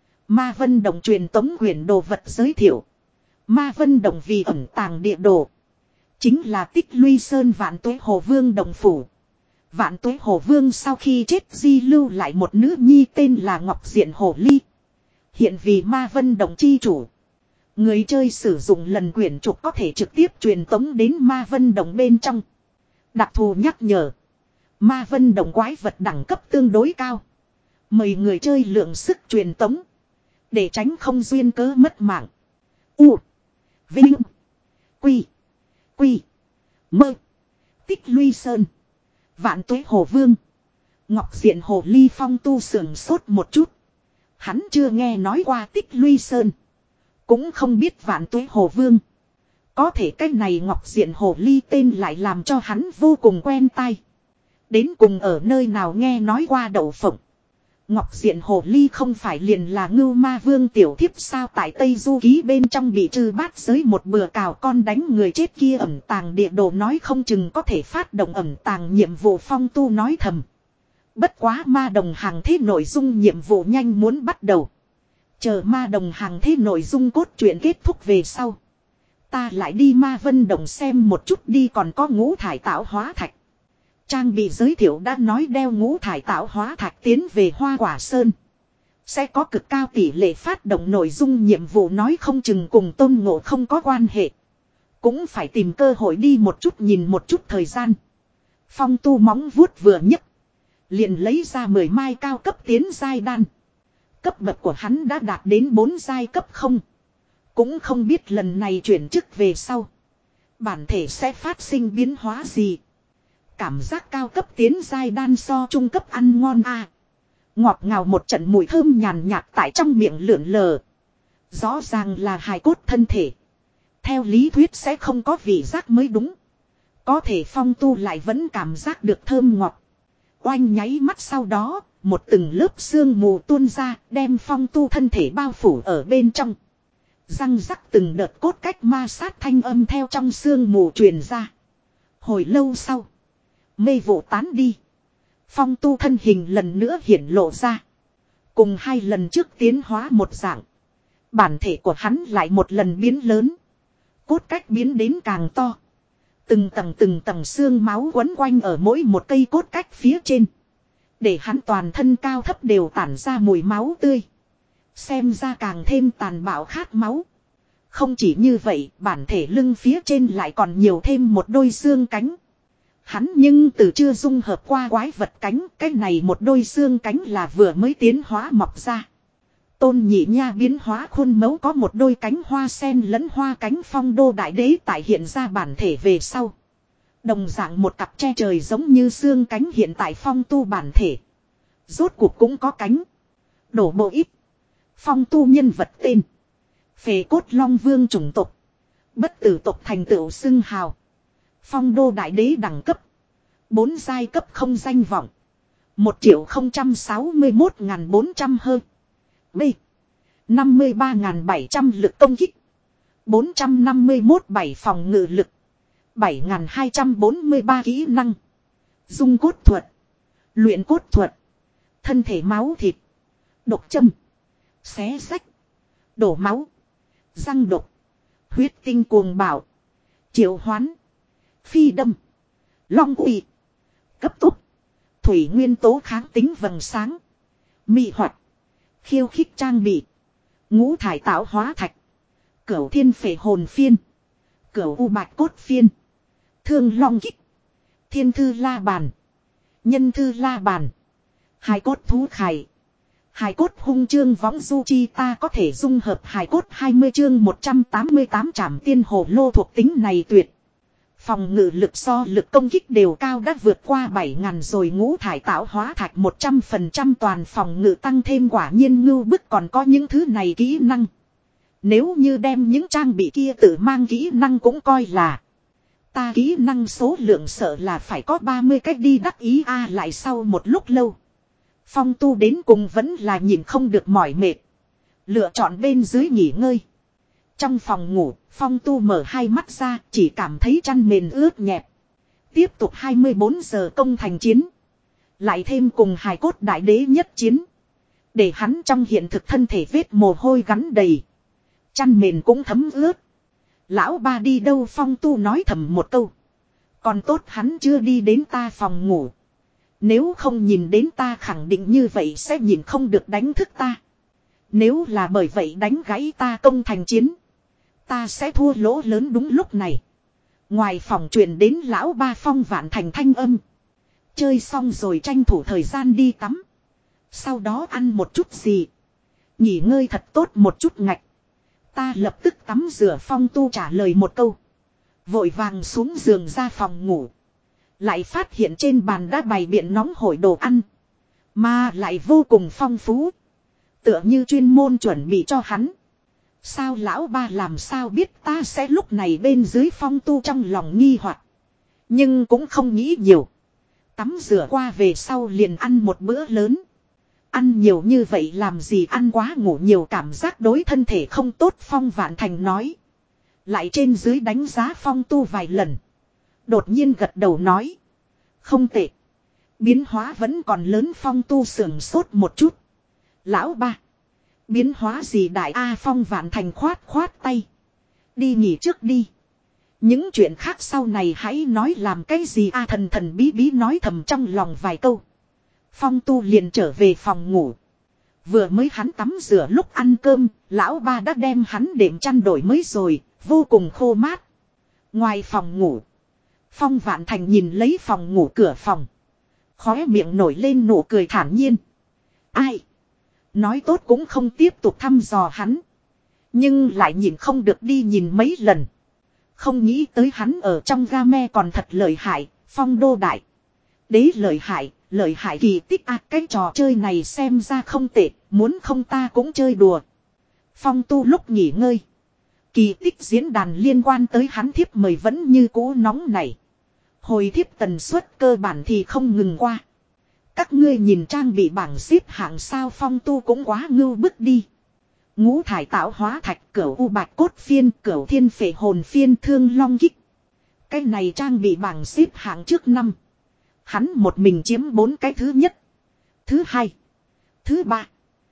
Ma Vân Động truyền tống quyển đồ vật giới thiệu. Ma Vân Động vì ẩn tàng địa đồ. Chính là tích lũy sơn vạn tuế hồ vương đồng phủ. Vạn tuế hồ vương sau khi chết di lưu lại một nữ nhi tên là Ngọc Diện Hồ Ly. Hiện vì Ma Vân Động chi chủ. Người chơi sử dụng lần quyển trục có thể trực tiếp truyền tống đến Ma Vân Động bên trong. Đặc thù nhắc nhở. Ma Vân Động quái vật đẳng cấp tương đối cao. Mời người chơi lượng sức truyền tống. Để tránh không duyên cớ mất mạng. U. Vinh. Quy. Quy. Mơ. Tích Luy Sơn. Vạn tuế hồ vương. Ngọc Diện Hồ Ly Phong tu sườn sốt một chút. Hắn chưa nghe nói qua Tích Luy Sơn. Cũng không biết Vạn tuế hồ vương. Có thể cái này Ngọc Diện Hồ Ly tên lại làm cho hắn vô cùng quen tai. Đến cùng ở nơi nào nghe nói qua đậu phộng. Ngọc Diện Hồ Ly không phải liền là Ngưu Ma Vương tiểu thiếp sao tại Tây Du Ký bên trong bị trừ bát giới một bừa cào con đánh người chết kia ẩn tàng địa đồ nói không chừng có thể phát động ẩn tàng nhiệm vụ Phong tu nói thầm. Bất quá ma đồng hàng thế nội dung nhiệm vụ nhanh muốn bắt đầu. Chờ ma đồng hàng thế nội dung cốt truyện kết thúc về sau. Ta lại đi Ma Vân Động xem một chút đi còn có ngũ thải tạo hóa thạch. Trang bị giới thiệu đã nói đeo ngũ thải tạo hóa thạch tiến về Hoa Quả Sơn. Sẽ có cực cao tỷ lệ phát động nội dung nhiệm vụ nói không chừng cùng Tôn Ngộ không có quan hệ. Cũng phải tìm cơ hội đi một chút nhìn một chút thời gian. Phong tu móng vuốt vừa nhấc. Liền lấy ra mười mai cao cấp tiến giai đan. Cấp bậc của hắn đã đạt đến bốn giai cấp không. Cũng không biết lần này chuyển chức về sau. Bản thể sẽ phát sinh biến hóa gì. Cảm giác cao cấp tiến giai đan so trung cấp ăn ngon a. À. Ngọt ngào một trận mùi thơm nhàn nhạt tại trong miệng lượn lờ. Rõ ràng là hài cốt thân thể. Theo lý thuyết sẽ không có vị giác mới đúng. Có thể Phong tu lại vẫn cảm giác được thơm ngọt. Oanh nháy mắt sau đó, một từng lớp sương mù tuôn ra, đem Phong tu thân thể bao phủ ở bên trong. Răng rắc từng đợt cốt cách ma sát thanh âm theo trong sương mù truyền ra. Hồi lâu sau, mây vụ tán đi. Phong tu thân hình lần nữa hiển lộ ra. Cùng hai lần trước tiến hóa một dạng. Bản thể của hắn lại một lần biến lớn. Cốt cách biến đến càng to. Từng tầng từng tầng xương máu quấn quanh ở mỗi một cây cốt cách phía trên. Để hắn toàn thân cao thấp đều tản ra mùi máu tươi. Xem ra càng thêm tàn bạo khát máu. Không chỉ như vậy, bản thể lưng phía trên lại còn nhiều thêm một đôi xương cánh. Hắn nhưng từ chưa dung hợp qua quái vật cánh, cái này một đôi xương cánh là vừa mới tiến hóa mọc ra. Tôn Nhị Nha biến hóa khuôn mẫu có một đôi cánh hoa sen lẫn hoa cánh Phong đô đại đế tại hiện ra bản thể về sau. Đồng dạng một cặp che trời giống như xương cánh hiện tại Phong tu bản thể. Rốt cuộc cũng có cánh. Đổ bộ ít. Phong tu nhân vật tên. Phệ cốt long vương chủng tộc. Bất tử tộc thành tựu xưng hào. Phong đô đại đế đẳng cấp. Bốn giai cấp không danh vọng. Một triệu không trăm sáu mươi một ngàn bốn trăm hơn. B. Năm mươi ba ngàn bảy trăm lực công kích. Bốn trăm năm mươi mốt bảy phòng ngự lực. Bảy ngàn hai trăm bốn mươi ba kỹ năng. Dung cốt thuật. Luyện cốt thuật. Thân thể máu thịt. Độc châm. Xé sách. Đổ máu. Răng độc. Huyết tinh cuồng bạo. Triệu hoán. Phi đâm. Long uy. Cấp tốc. Thủy nguyên tố kháng tính vầng sáng. Mị hoạt. Khiêu khích trang bị. Ngũ thải tạo hóa thạch. Cửu thiên phệ hồn phiên. Cửu u bạch cốt phiên. Thương long kích. Thiên thư la bàn. Nhân thư la bàn. Hài cốt thú khải. Hài cốt hung chương võng du chi ta có thể dung hợp hài cốt hai mươi chương một trăm tám mươi tám trảm tiên hồ lô thuộc tính này tuyệt. Phòng ngự lực so lực công kích đều cao đã vượt qua bảy ngàn rồi ngũ thải tạo hóa thạch một trăm phần trăm toàn phòng ngự tăng thêm quả nhiên ngưu bức còn có những thứ này kỹ năng. Nếu như đem những trang bị kia tự mang kỹ năng cũng coi là. Ta kỹ năng số lượng sợ là phải có ba mươi cách đi đắc ý a lại sau một lúc lâu. Phong tu đến cùng vẫn là nhìn không được mỏi mệt. Lựa chọn bên dưới nghỉ ngơi. Trong phòng ngủ, Phong tu mở hai mắt ra chỉ cảm thấy chăn mền ướt nhẹp. Tiếp tục hai mươi bốn giờ công thành chiến. Lại thêm cùng hài cốt đại đế nhất chiến. Để hắn trong hiện thực thân thể vết mồ hôi gắn đầy. Chăn mền cũng thấm ướt. Lão ba đi đâu Phong tu nói thầm một câu. Còn tốt hắn chưa đi đến ta phòng ngủ. Nếu không nhìn đến ta khẳng định như vậy sẽ nhìn không được đánh thức ta. Nếu là bởi vậy đánh gãy ta công thành chiến. Ta sẽ thua lỗ lớn đúng lúc này. Ngoài phòng truyền đến lão ba Phong Vạn Thành thanh âm. Chơi xong rồi tranh thủ thời gian đi tắm. Sau đó ăn một chút gì. Nghỉ ngơi thật tốt một chút ngạch. Ta lập tức tắm rửa Phong tu trả lời một câu. Vội vàng xuống giường ra phòng ngủ. Lại phát hiện trên bàn đã bày biện nóng hổi đồ ăn. Mà lại vô cùng phong phú. Tựa như chuyên môn chuẩn bị cho hắn. Sao lão ba làm sao biết ta sẽ lúc này bên dưới Phong tu trong lòng nghi hoặc. Nhưng cũng không nghĩ nhiều. Tắm rửa qua về sau liền ăn một bữa lớn. Ăn nhiều như vậy làm gì ăn quá ngủ nhiều cảm giác đối thân thể không tốt Phong Vạn Thành nói. Lại trên dưới đánh giá Phong tu vài lần. Đột nhiên gật đầu nói. Không tệ. Biến hóa vẫn còn lớn Phong tu sườn sốt một chút. Lão ba. Biến hóa gì đại A Phong Vạn Thành khoát khoát tay. Đi nghỉ trước đi. Những chuyện khác sau này hãy nói làm cái gì A thần thần bí bí nói thầm trong lòng vài câu. Phong tu liền trở về phòng ngủ. Vừa mới hắn tắm rửa lúc ăn cơm, lão ba đã đem hắn đệm chăn đổi mới rồi, vô cùng khô mát. Ngoài phòng ngủ, Phong Vạn Thành nhìn lấy phòng ngủ cửa phòng. Khóe miệng nổi lên nụ cười thản nhiên. Ai? Nói tốt cũng không tiếp tục thăm dò hắn. Nhưng lại nhìn không được đi nhìn mấy lần. Không nghĩ tới hắn ở trong game còn thật lợi hại, Phong đô đại. Đế lợi hại, lợi hại kỳ tích à, cái trò chơi này xem ra không tệ, muốn không ta cũng chơi đùa. Phong tu lúc nghỉ ngơi. Kỳ tích diễn đàn liên quan tới hắn thiếp mời vẫn như cũ nóng này. Hồi thiếp tần suất cơ bản thì không ngừng qua. Các ngươi nhìn trang bị bảng xếp hạng sao Phong tu cũng quá ngưu bức đi. Ngũ thải tạo hóa thạch cửu u bạch cốt phiên cửu thiên phệ hồn phiên thương long kích. Cái này trang bị bảng xếp hạng trước năm. Hắn một mình chiếm bốn cái thứ nhất. Thứ hai. Thứ ba.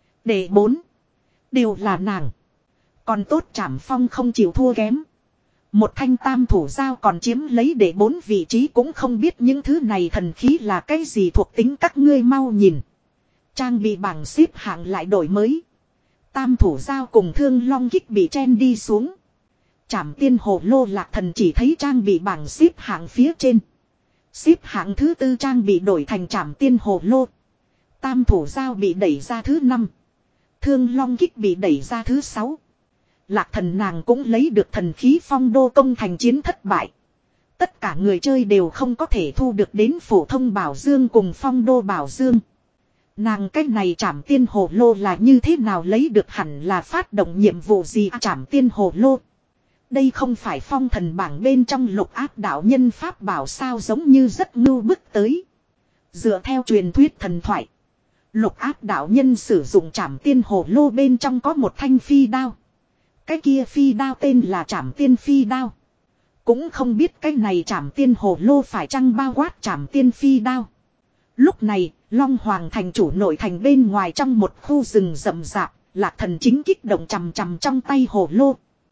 Đệ bốn. Đều là nàng. Còn tốt Trảm Phong không chịu thua kém. Một thanh tam thủ giao còn chiếm lấy để bốn vị trí cũng không biết những thứ này thần khí là cái gì thuộc tính các ngươi mau nhìn. Trang bị bảng xếp hạng lại đổi mới. Tam thủ giao cùng thương long kích bị chen đi xuống. Trảm tiên hồ lô lạc thần chỉ thấy trang bị bảng xếp hạng phía trên. Xếp hạng thứ tư trang bị đổi thành trảm tiên hồ lô. Tam thủ giao bị đẩy ra thứ năm. Thương long kích bị đẩy ra thứ sáu. Lạc thần nàng cũng lấy được thần khí phong đô công thành chiến thất bại. Tất cả người chơi đều không có thể thu được đến phổ thông bảo dương cùng phong đô bảo dương. Nàng cái này trảm tiên hồ lô là như thế nào lấy được, hẳn là phát động nhiệm vụ gì à, trảm tiên hồ lô. Đây không phải phong thần bảng bên trong lục áp đạo nhân pháp bảo sao, giống như rất ngưu bức tới. Dựa theo truyền thuyết thần thoại, lục áp đạo nhân sử dụng trảm tiên hồ lô bên trong có một thanh phi đao. Cái kia phi đao tên là trảm tiên phi đao. Cũng không biết cái này trảm tiên hồ lô phải chăng bao quát trảm tiên phi đao. Lúc này, Long Hoàng thành chủ nội thành bên ngoài trong một khu rừng rậm rạp, Lạc Thần chính kích động chằm chằm trong tay hồ lô.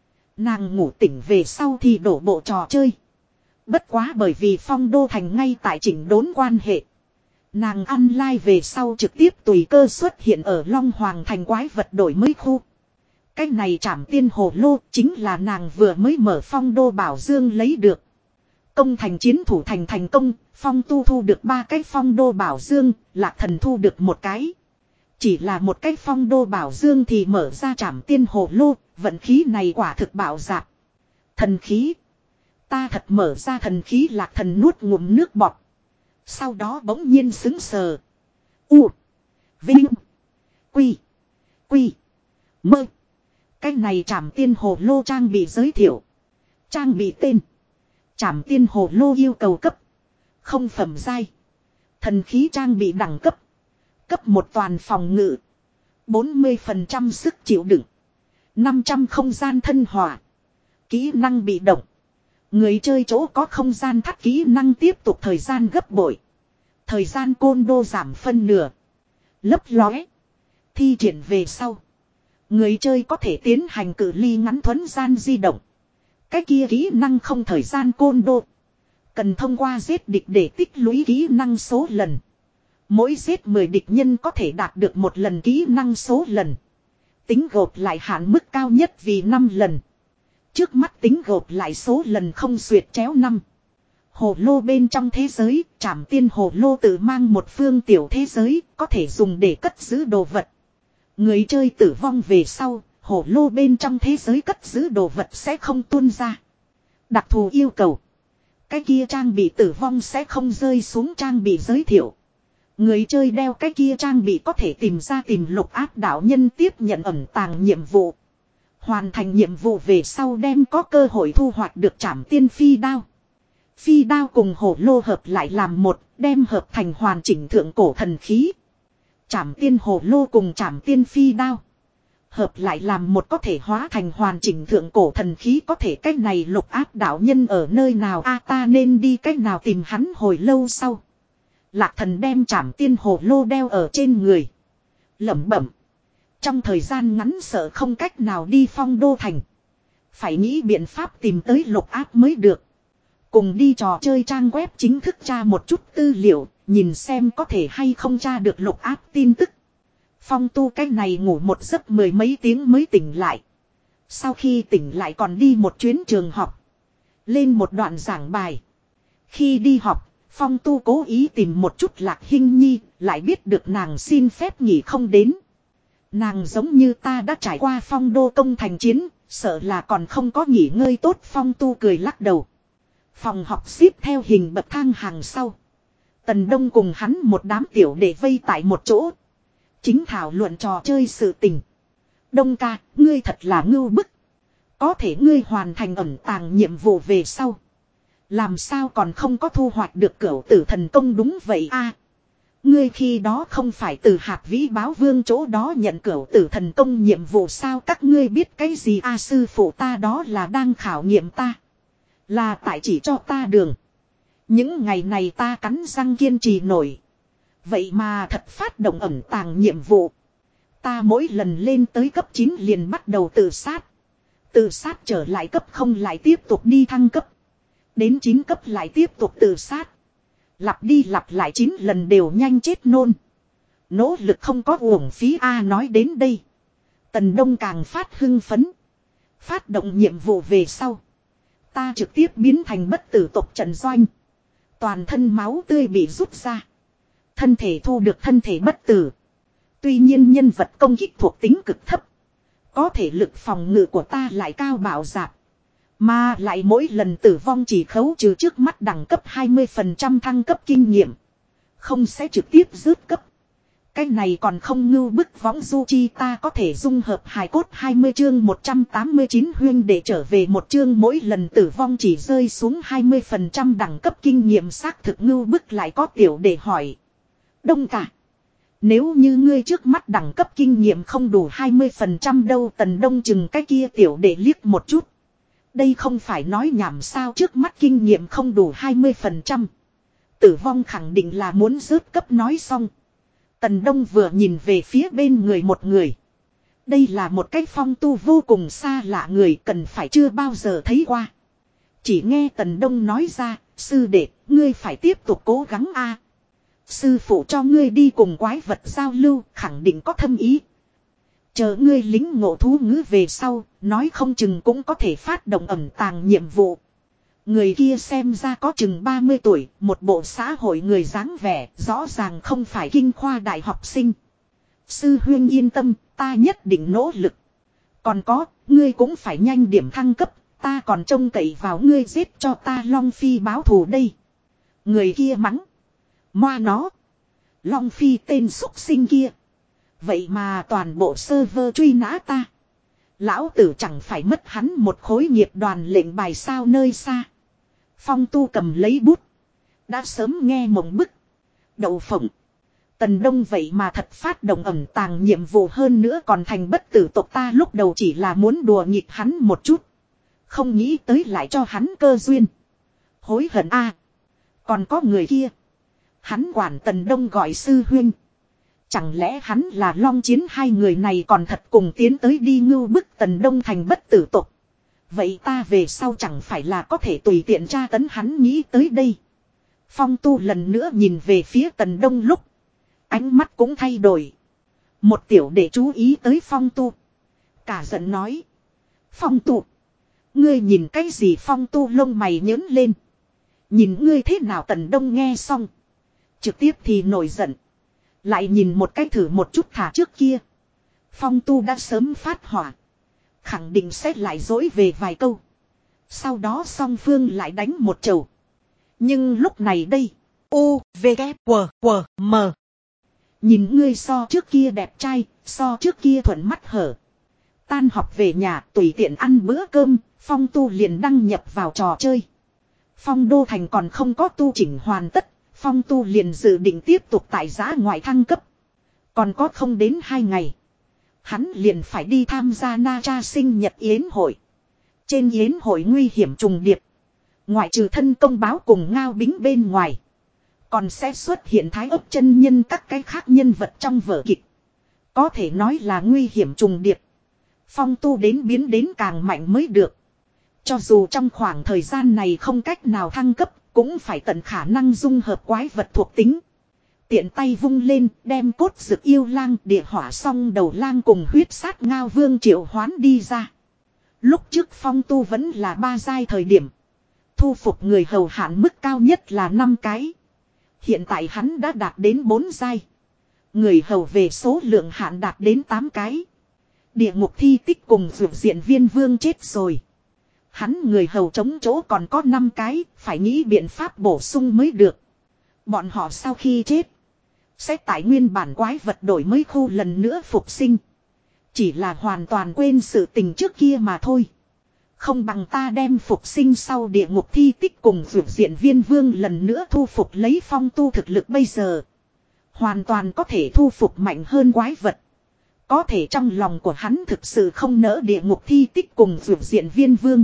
Nàng ngủ tỉnh về sau thì đổ bộ trò chơi. Bất quá bởi vì phong đô thành ngay tại chỉnh đốn quan hệ. Nàng online về sau trực tiếp tùy cơ xuất hiện ở Long Hoàng thành quái vật đổi mới khu. Cái này trảm tiên hồ lô chính là nàng vừa mới mở phong đô bảo dương lấy được. Công thành chiến thủ thành thành công, phong tu thu được ba cái phong đô bảo dương, Lạc Thần thu được một cái. Chỉ là một cái phong đô bảo dương thì mở ra trảm tiên hồ lô, vận khí này quả thực bạo dạp. Thần khí. Ta thật mở ra thần khí, Lạc Thần nuốt ngụm nước bọt. Sau đó bỗng nhiên sững sờ. U. Vinh. Quy. Quy. Mơ. Cái này trảm tiên hồ lô trang bị giới thiệu. Trang bị tên. Trảm tiên hồ lô yêu cầu cấp. Không phẩm giai. Thần khí trang bị đẳng cấp. Cấp một toàn phòng ngự. bốn mươi phần trăm sức chịu đựng. năm trăm không gian thân hòa. Kỹ năng bị động. Người chơi chỗ có không gian thắt kỹ năng tiếp tục thời gian gấp bội. Thời gian côn đô giảm phân nửa. Lấp lóe. Thi triển về sau. Người chơi có thể tiến hành cự ly ngắn thuấn gian di động. Cái kia kỹ năng không thời gian côn đô. Cần thông qua giết địch để tích lũy kỹ năng số lần. Mỗi giết mười địch nhân có thể đạt được một lần kỹ năng số lần. Tính gộp lại hạn mức cao nhất vì năm lần. Trước mắt tính gộp lại số lần không xuyệt chéo năm. Hồ lô bên trong thế giới, trảm tiên hồ lô tự mang một phương tiểu thế giới, có thể dùng để cất giữ đồ vật. Người chơi tử vong về sau, hồ lô bên trong thế giới cất giữ đồ vật sẽ không tuôn ra. Đặc thù yêu cầu. Cái kia trang bị tử vong sẽ không rơi xuống trang bị giới thiệu. Người chơi đeo cái kia trang bị có thể tìm ra tìm lục áp đạo nhân tiếp nhận ẩn tàng nhiệm vụ. Hoàn thành nhiệm vụ về sau đem có cơ hội thu hoạch được trảm tiên phi đao. Phi đao cùng hổ lô hợp lại làm một, đem hợp thành hoàn chỉnh thượng cổ thần khí. Trảm tiên hổ lô cùng trảm tiên phi đao. Hợp lại làm một có thể hóa thành hoàn chỉnh thượng cổ thần khí, có thể cách này lục áp đạo nhân ở nơi nào a ta nên đi cách nào tìm hắn. Hồi lâu sau. Lạc Thần đem trảm tiên hổ lô đeo ở trên người. Lẩm bẩm. Trong thời gian ngắn sợ không cách nào đi phong đô thành. Phải nghĩ biện pháp tìm tới lục áp mới được. Cùng đi trò chơi trang web chính thức tra một chút tư liệu, nhìn xem có thể hay không tra được lục áp tin tức. Phong tu cách này ngủ một giấc mười mấy tiếng mới tỉnh lại. Sau khi tỉnh lại còn đi một chuyến trường học. Lên một đoạn giảng bài. Khi đi học, Phong tu cố ý tìm một chút Lạc Hinh Nhi, lại biết được nàng xin phép nghỉ không đến. Nàng giống như ta đã trải qua phong đô công thành chiến, sợ là còn không có nghỉ ngơi tốt. Phong tu cười lắc đầu. Phòng học xếp theo hình bậc thang hàng sau. Tần Đông cùng hắn một đám tiểu để vây tại một chỗ. Chính thảo luận trò chơi sự tình. Đông ca, ngươi thật là ngưu bức. Có thể ngươi hoàn thành ẩn tàng nhiệm vụ về sau. Làm sao còn không có thu hoạch được cửu tử thần công? Đúng vậy a, ngươi khi đó không phải từ hạt vĩ báo vương chỗ đó nhận cửu tử thần công nhiệm vụ sao? Các ngươi biết cái gì a? Sư phụ ta đó là đang khảo nghiệm ta. Là tại chỉ cho ta đường. Những ngày này ta cắn răng kiên trì nổi. Vậy mà thật phát động ẩn tàng nhiệm vụ. Ta mỗi lần lên tới cấp chín liền bắt đầu tự sát. Tự sát trở lại cấp không lại tiếp tục đi thăng cấp. Đến chín cấp lại tiếp tục tự sát. Lặp đi lặp lại chín lần đều nhanh chết nôn. Nỗ lực không có uổng phí a. Nói đến đây, Tần Đông càng phát hưng phấn. Phát động nhiệm vụ về sau, ta trực tiếp biến thành bất tử tộc Trần Doanh. Toàn thân máu tươi bị rút ra. Thân thể thu được thân thể bất tử. Tuy nhiên nhân vật công kích thuộc tính cực thấp. Có thể lực phòng ngự của ta lại cao bạo dạp. Mà lại mỗi lần tử vong chỉ khấu trừ trước mắt đẳng cấp hai mươi phần trăm thăng cấp kinh nghiệm. Không sẽ trực tiếp rớt cấp. Cái này còn không ngưu bức võng du chi ta có thể dung hợp hài cốt hai mươi chương một trăm tám mươi chín huyên để trở về một chương mỗi lần tử vong chỉ rơi xuống hai mươi phần trăm đẳng cấp kinh nghiệm xác thực ngưu bức lại có tiểu để hỏi. Đông cả. Nếu như ngươi trước mắt đẳng cấp kinh nghiệm không đủ hai mươi phần trăm đâu Tần Đông chừng cái kia tiểu để liếc một chút. Đây không phải nói nhảm sao trước mắt kinh nghiệm không đủ hai mươi phần trăm. Tử vong khẳng định là muốn rớt cấp nói xong. Tần Đông vừa nhìn về phía bên người một người. Đây là một cái phong tu vô cùng xa lạ người cần phải chưa bao giờ thấy qua. Chỉ nghe Tần Đông nói ra, sư đệ, ngươi phải tiếp tục cố gắng a. Sư phụ cho ngươi đi cùng quái vật giao lưu, khẳng định có thâm ý. Chờ ngươi lính ngộ thú ngữ về sau, nói không chừng cũng có thể phát động ẩn tàng nhiệm vụ. Người kia xem ra có chừng ba mươi tuổi, một bộ xã hội người dáng vẻ, rõ ràng không phải kinh khoa đại học sinh. Sư huynh yên tâm, ta nhất định nỗ lực. Còn có, ngươi cũng phải nhanh điểm thăng cấp, ta còn trông cậy vào ngươi giết cho ta Long Phi báo thù đây. Người kia mắng. Moa nó. Long Phi tên xúc sinh kia. Vậy mà toàn bộ server truy nã ta. Lão tử chẳng phải mất hắn một khối nghiệp đoàn lệnh bài sao nơi xa. Phong tu cầm lấy bút. Đã sớm nghe mộng bức. Đậu phộng. Tần Đông vậy mà thật phát động ẩn tàng nhiệm vụ hơn nữa còn thành bất tử tộc ta lúc đầu chỉ là muốn đùa nghịch hắn một chút. Không nghĩ tới lại cho hắn cơ duyên. Hối hận a. Còn có người kia. Hắn quản Tần Đông gọi sư huynh. Chẳng lẽ hắn là long chiến hai người này còn thật cùng tiến tới đi ngưu bức Tần Đông thành bất tử tộc. Vậy ta về sau chẳng phải là có thể tùy tiện tra tấn hắn nghĩ tới đây. Phong tu lần nữa nhìn về phía Tần Đông lúc. Ánh mắt cũng thay đổi. Một tiểu để chú ý tới phong tu. Cả giận nói. Phong tu. Ngươi nhìn cái gì phong tu lông mày nhớn lên. Nhìn ngươi thế nào Tần Đông nghe xong. Trực tiếp thì nổi giận. Lại nhìn một cái thử một chút thả trước kia. Phong tu đã sớm phát hỏa. Khẳng định sẽ lại dối về vài câu. Sau đó song phương lại đánh một chầu. Nhưng lúc này đây. U, V, K, W, W, M. Nhìn ngươi so trước kia đẹp trai. So trước kia thuận mắt hở. Tan học về nhà tùy tiện ăn bữa cơm. Phong tu liền đăng nhập vào trò chơi. Phong đô thành còn không có tu chỉnh hoàn tất. Phong tu liền dự định tiếp tục tại giã ngoại thăng cấp. Còn có không đến hai ngày. Hắn liền phải đi tham gia Na Cha sinh nhật yến hội. Trên yến hội nguy hiểm trùng điệp. Ngoại trừ thân công báo cùng Ngao Bính bên ngoài. Còn sẽ xuất hiện thái ấp chân nhân các cái khác nhân vật trong vở kịch. Có thể nói là nguy hiểm trùng điệp. Phong tu đến biến đến càng mạnh mới được. Cho dù trong khoảng thời gian này không cách nào thăng cấp. Cũng phải tận khả năng dung hợp quái vật thuộc tính. Tiện tay vung lên đem cốt dực yêu lang địa hỏa song đầu lang cùng huyết sát ngao vương triệu hoán đi ra. Lúc trước phong tu vẫn là ba giai thời điểm. Thu phục người hầu hạn mức cao nhất là năm cái. Hiện tại hắn đã đạt đến bốn giai. Người hầu về số lượng hạn đạt đến tám cái. Địa ngục thi tích cùng vượt diện viên vương chết rồi. Hắn người hầu chống chỗ còn có năm cái, phải nghĩ biện pháp bổ sung mới được. Bọn họ sau khi chết, sẽ tại nguyên bản quái vật đổi mới khu lần nữa phục sinh. Chỉ là hoàn toàn quên sự tình trước kia mà thôi. Không bằng ta đem phục sinh sau địa ngục thi tích cùng vượt diện viên vương lần nữa thu phục lấy phong tu thực lực bây giờ. Hoàn toàn có thể thu phục mạnh hơn quái vật. Có thể trong lòng của hắn thực sự không nỡ địa ngục thi tích cùng vượt diện viên vương.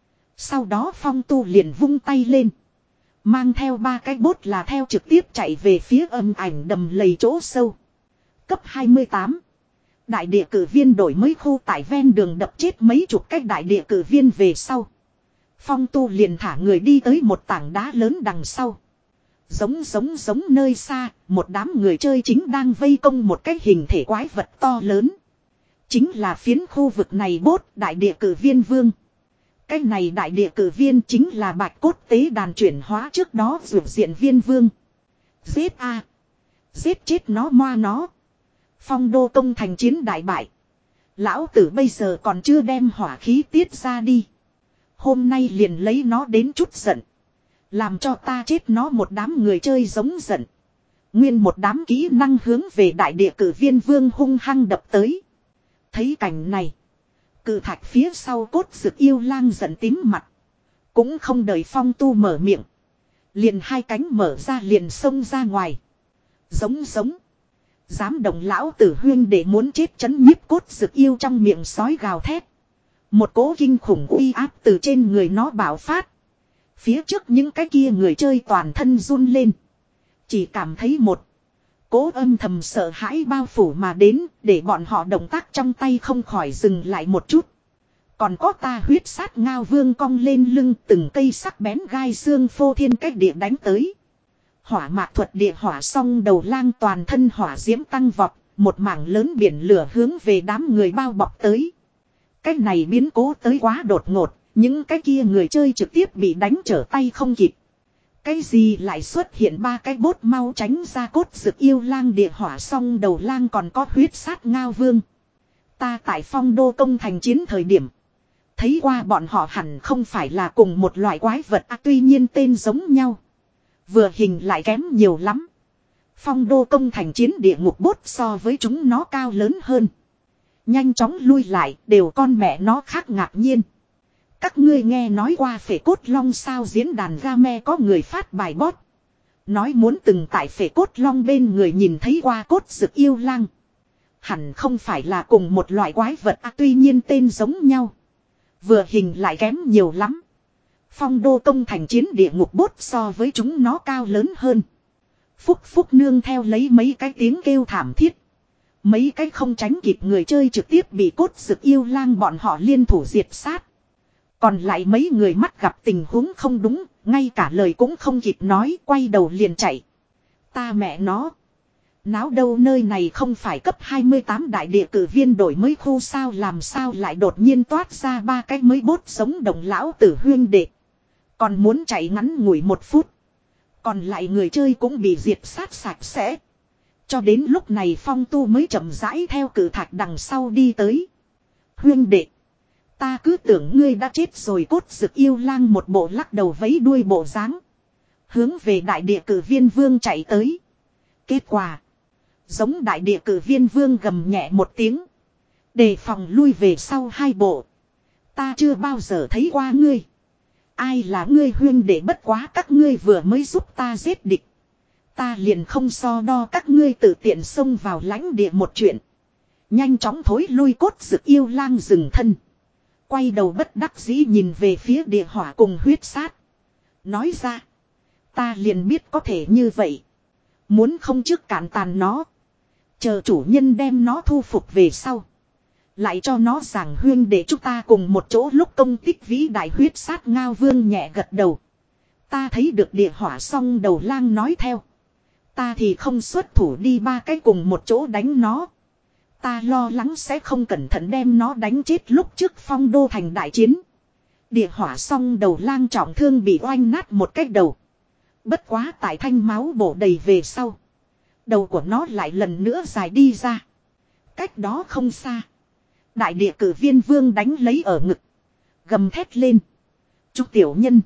Sau đó phong tu liền vung tay lên. Mang theo ba cái bốt là theo trực tiếp chạy về phía âm ảnh đầm lầy chỗ sâu. Cấp hai mươi tám. Đại địa cử viên đổi mới khu tại ven đường đập chết mấy chục cách đại địa cử viên về sau. Phong tu liền thả người đi tới một tảng đá lớn đằng sau. Giống giống giống nơi xa, một đám người chơi chính đang vây công một cái hình thể quái vật to lớn. Chính là phiến khu vực này bốt đại địa cử viên vương. Cái này đại địa cử viên chính là bạch cốt tế đàn chuyển hóa trước đó vượt diện viên vương. Giết a, giết chết nó moa nó. Phong đô công thành chiến đại bại. Lão tử bây giờ còn chưa đem hỏa khí tiết ra đi. Hôm nay liền lấy nó đến chút giận. Làm cho ta chết nó một đám người chơi giống giận. Nguyên một đám kỹ năng hướng về đại địa cử viên vương hung hăng đập tới. Thấy cảnh này. Cự thạch phía sau cốt rực yêu lang giận tím mặt. Cũng không đợi Phong Tu mở miệng. Liền hai cánh mở ra liền xông ra ngoài. Giống giống. Dám đồng lão tử huyên để muốn chết chấn nhiếp cốt rực yêu trong miệng sói gào thét. Một cỗ kinh khủng uy áp từ trên người nó bạo phát. Phía trước những cái kia người chơi toàn thân run lên. Chỉ cảm thấy một cỗ âm thầm sợ hãi bao phủ mà đến, để bọn họ động tác trong tay không khỏi dừng lại một chút. Còn có ta huyết sát ngao vương cong lên lưng, từng cây sắc bén gai xương phô thiên cách địa đánh tới. Hỏa mạc thuật địa hỏa song đầu lang toàn thân hỏa diễm tăng vọt, một mảng lớn biển lửa hướng về đám người bao bọc tới. Cái này biến cố tới quá đột ngột, những cái kia người chơi trực tiếp bị đánh trở tay không kịp. Cái gì lại xuất hiện ba cái bốt, mau tránh ra cốt rực yêu lang địa hỏa song đầu lang còn có huyết sát ngao vương. Ta tại Phong Đô công thành chiến thời điểm. Thấy qua bọn họ hẳn không phải là cùng một loại quái vật, à, tuy nhiên tên giống nhau. Vừa hình lại kém nhiều lắm. Phong Đô công thành chiến địa ngục bốt so với chúng nó cao lớn hơn. Nhanh chóng lui lại, đều con mẹ nó khác ngạc nhiên. Các ngươi nghe nói qua phệ cốt long sao? Diễn đàn game có người phát bài bot. Nói muốn từng tại phệ cốt long bên người nhìn thấy qua cốt rực yêu lang. Hẳn không phải là cùng một loại quái vật, à, tuy nhiên tên giống nhau. Vừa hình lại kém nhiều lắm. Phong Đô công thành chiến địa ngục bốt so với chúng nó cao lớn hơn. Phúc phúc nương theo lấy mấy cái tiếng kêu thảm thiết. Mấy cái không tránh kịp người chơi trực tiếp bị cốt rực yêu lang bọn họ liên thủ diệt sát. Còn lại mấy người mắt gặp tình huống không đúng, ngay cả lời cũng không kịp nói, quay đầu liền chạy. Ta mẹ nó. Náo đâu, nơi này không phải cấp hai mươi tám đại địa cử viên đổi mới khu sao, làm sao lại đột nhiên toát ra ba cái mới bốt sống đồng lão tử huyên đệ. Còn muốn chạy ngắn ngủi một phút. Còn lại người chơi cũng bị diệt sát sạch sẽ. Cho đến lúc này Phong Tu mới chậm rãi theo cử thạch đằng sau đi tới. Huyên đệ. Ta cứ tưởng ngươi đã chết rồi, cốt rực yêu lang một bộ lắc đầu vấy đuôi bộ dáng, hướng về đại địa cử viên vương chạy tới. Kết quả. Giống đại địa cử viên vương gầm nhẹ một tiếng. Đề phòng lui về sau hai bộ. Ta chưa bao giờ thấy qua ngươi. Ai là ngươi huyên đệ, bất quá các ngươi vừa mới giúp ta giết địch. Ta liền không so đo các ngươi tự tiện xông vào lãnh địa một chuyện. Nhanh chóng thối lui, cốt rực yêu lang dừng thân. Quay đầu bất đắc dĩ nhìn về phía địa hỏa cùng huyết sát. Nói ra. Ta liền biết có thể như vậy. Muốn không trước cản tàn nó. Chờ chủ nhân đem nó thu phục về sau. Lại cho nó giảng huyên để chúng ta cùng một chỗ lúc công tích vĩ đại. Huyết sát ngao vương nhẹ gật đầu. Ta thấy được địa hỏa song đầu lang nói theo. Ta thì không xuất thủ đi ba cái cùng một chỗ đánh nó. Ta lo lắng sẽ không cẩn thận đem nó đánh chết lúc trước Phong Đô thành đại chiến. Địa hỏa song đầu lang trọng thương bị oanh nát một cái đầu. Bất quá tại thanh máu bổ đầy về sau. Đầu của nó lại lần nữa dài đi ra. Cách đó không xa. Đại địa cử viên vương đánh lấy ở ngực. Gầm thét lên. Chúc tiểu nhân.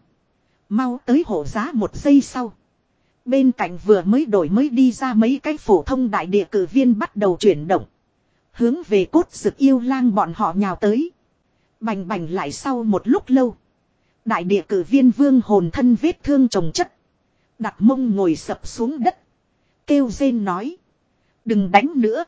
Mau tới hộ giá một giây sau. Bên cạnh vừa mới đổi mới đi ra mấy cái phổ thông đại địa cử viên bắt đầu chuyển động. Hướng về cốt rực yêu lang bọn họ nhào tới. Bành bành lại sau một lúc lâu. Đại địa cử viên vương hồn thân vết thương chồng chất. Đặt mông ngồi sập xuống đất. Kêu rên nói. Đừng đánh nữa.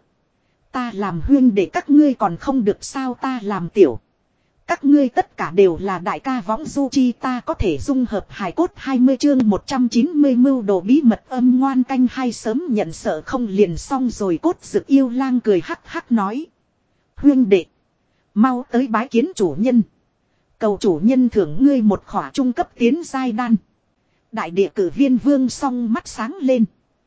Ta làm huyên để các ngươi còn không được sao, ta làm tiểu. Các ngươi tất cả đều là đại ca võng du chi, ta có thể dung hợp hài cốt. Hai mươi chương một trăm chín mươi mưu đồ bí mật âm ngoan canh hai, sớm nhận sợ không liền xong rồi. Cốt rực yêu lang cười hắc hắc nói. Huyên đệ. Mau tới bái kiến chủ nhân. Cầu chủ nhân thưởng ngươi một khỏa trung cấp tiến giai đan. Đại địa cử viên vương song mắt sáng lên.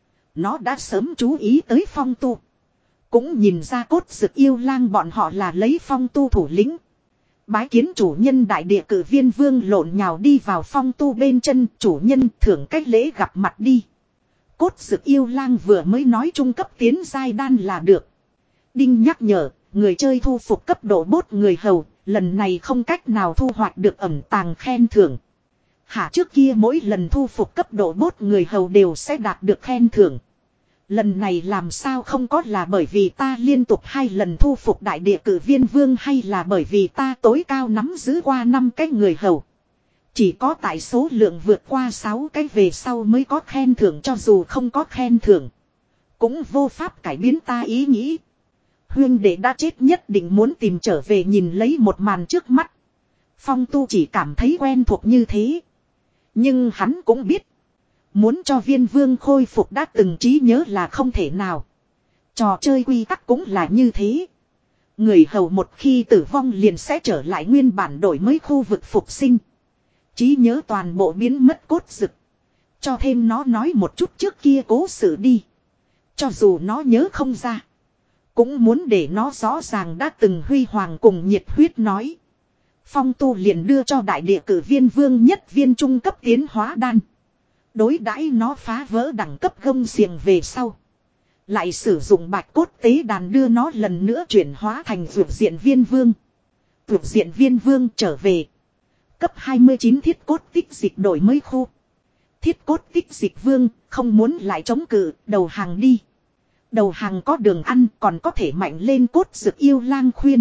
Nó đã sớm chú ý tới Phong Tu. Cũng nhìn ra cốt rực yêu lang bọn họ là lấy Phong Tu thủ lĩnh. Bái kiến chủ nhân, đại địa cử viên vương lộn nhào đi vào Phong Tu bên chân. Chủ nhân thưởng cách lễ gặp mặt đi. Cốt rực yêu lang vừa mới nói trung cấp tiến giai đan là được. Đinh nhắc nhở, người chơi thu phục cấp độ bốt người hầu, Lần này không cách nào thu hoạch được ẩn tàng khen thưởng. Hả, trước kia mỗi lần thu phục cấp độ bốt người hầu đều sẽ đạt được khen thưởng. Lần này làm sao không có, là bởi vì ta liên tục hai lần thu phục đại địa cử viên vương, hay là bởi vì ta tối cao nắm giữ qua năm cái người hầu. Chỉ có tại số lượng vượt qua sáu cái về sau mới có khen thưởng, cho dù không có khen thưởng cũng vô pháp cải biến ta ý nghĩ. Huyên đệ đã chết, nhất định muốn tìm trở về nhìn lấy một màn trước mắt. Phong Tu chỉ cảm thấy quen thuộc như thế. Nhưng hắn cũng biết, muốn cho viên vương khôi phục đã từng trí nhớ là không thể nào. Trò chơi quy tắc cũng là như thế. Người hầu một khi tử vong liền sẽ trở lại nguyên bản, đổi mới khu vực phục sinh. Trí nhớ toàn bộ biến mất cốt rực. Cho thêm nó nói một chút trước kia cố sự đi. Cho dù nó nhớ không ra, cũng muốn để nó rõ ràng đã từng huy hoàng cùng nhiệt huyết nói. Phong Tu liền đưa cho đại địa cử viên vương nhất viên trung cấp tiến hóa đan. Đối đãi nó phá vỡ đẳng cấp gông xiềng về sau, lại sử dụng bạch cốt tế đàn đưa nó lần nữa chuyển hóa thành vượt diện viên vương. Vượt diện viên vương trở về. Cấp hai mươi chín thiết cốt tích dịch đổi mới khu. Thiết cốt tích dịch vương không muốn lại chống cự, đầu hàng đi. Đầu hàng có đường ăn, còn có thể mạnh lên cốt dực yêu lang khuyên.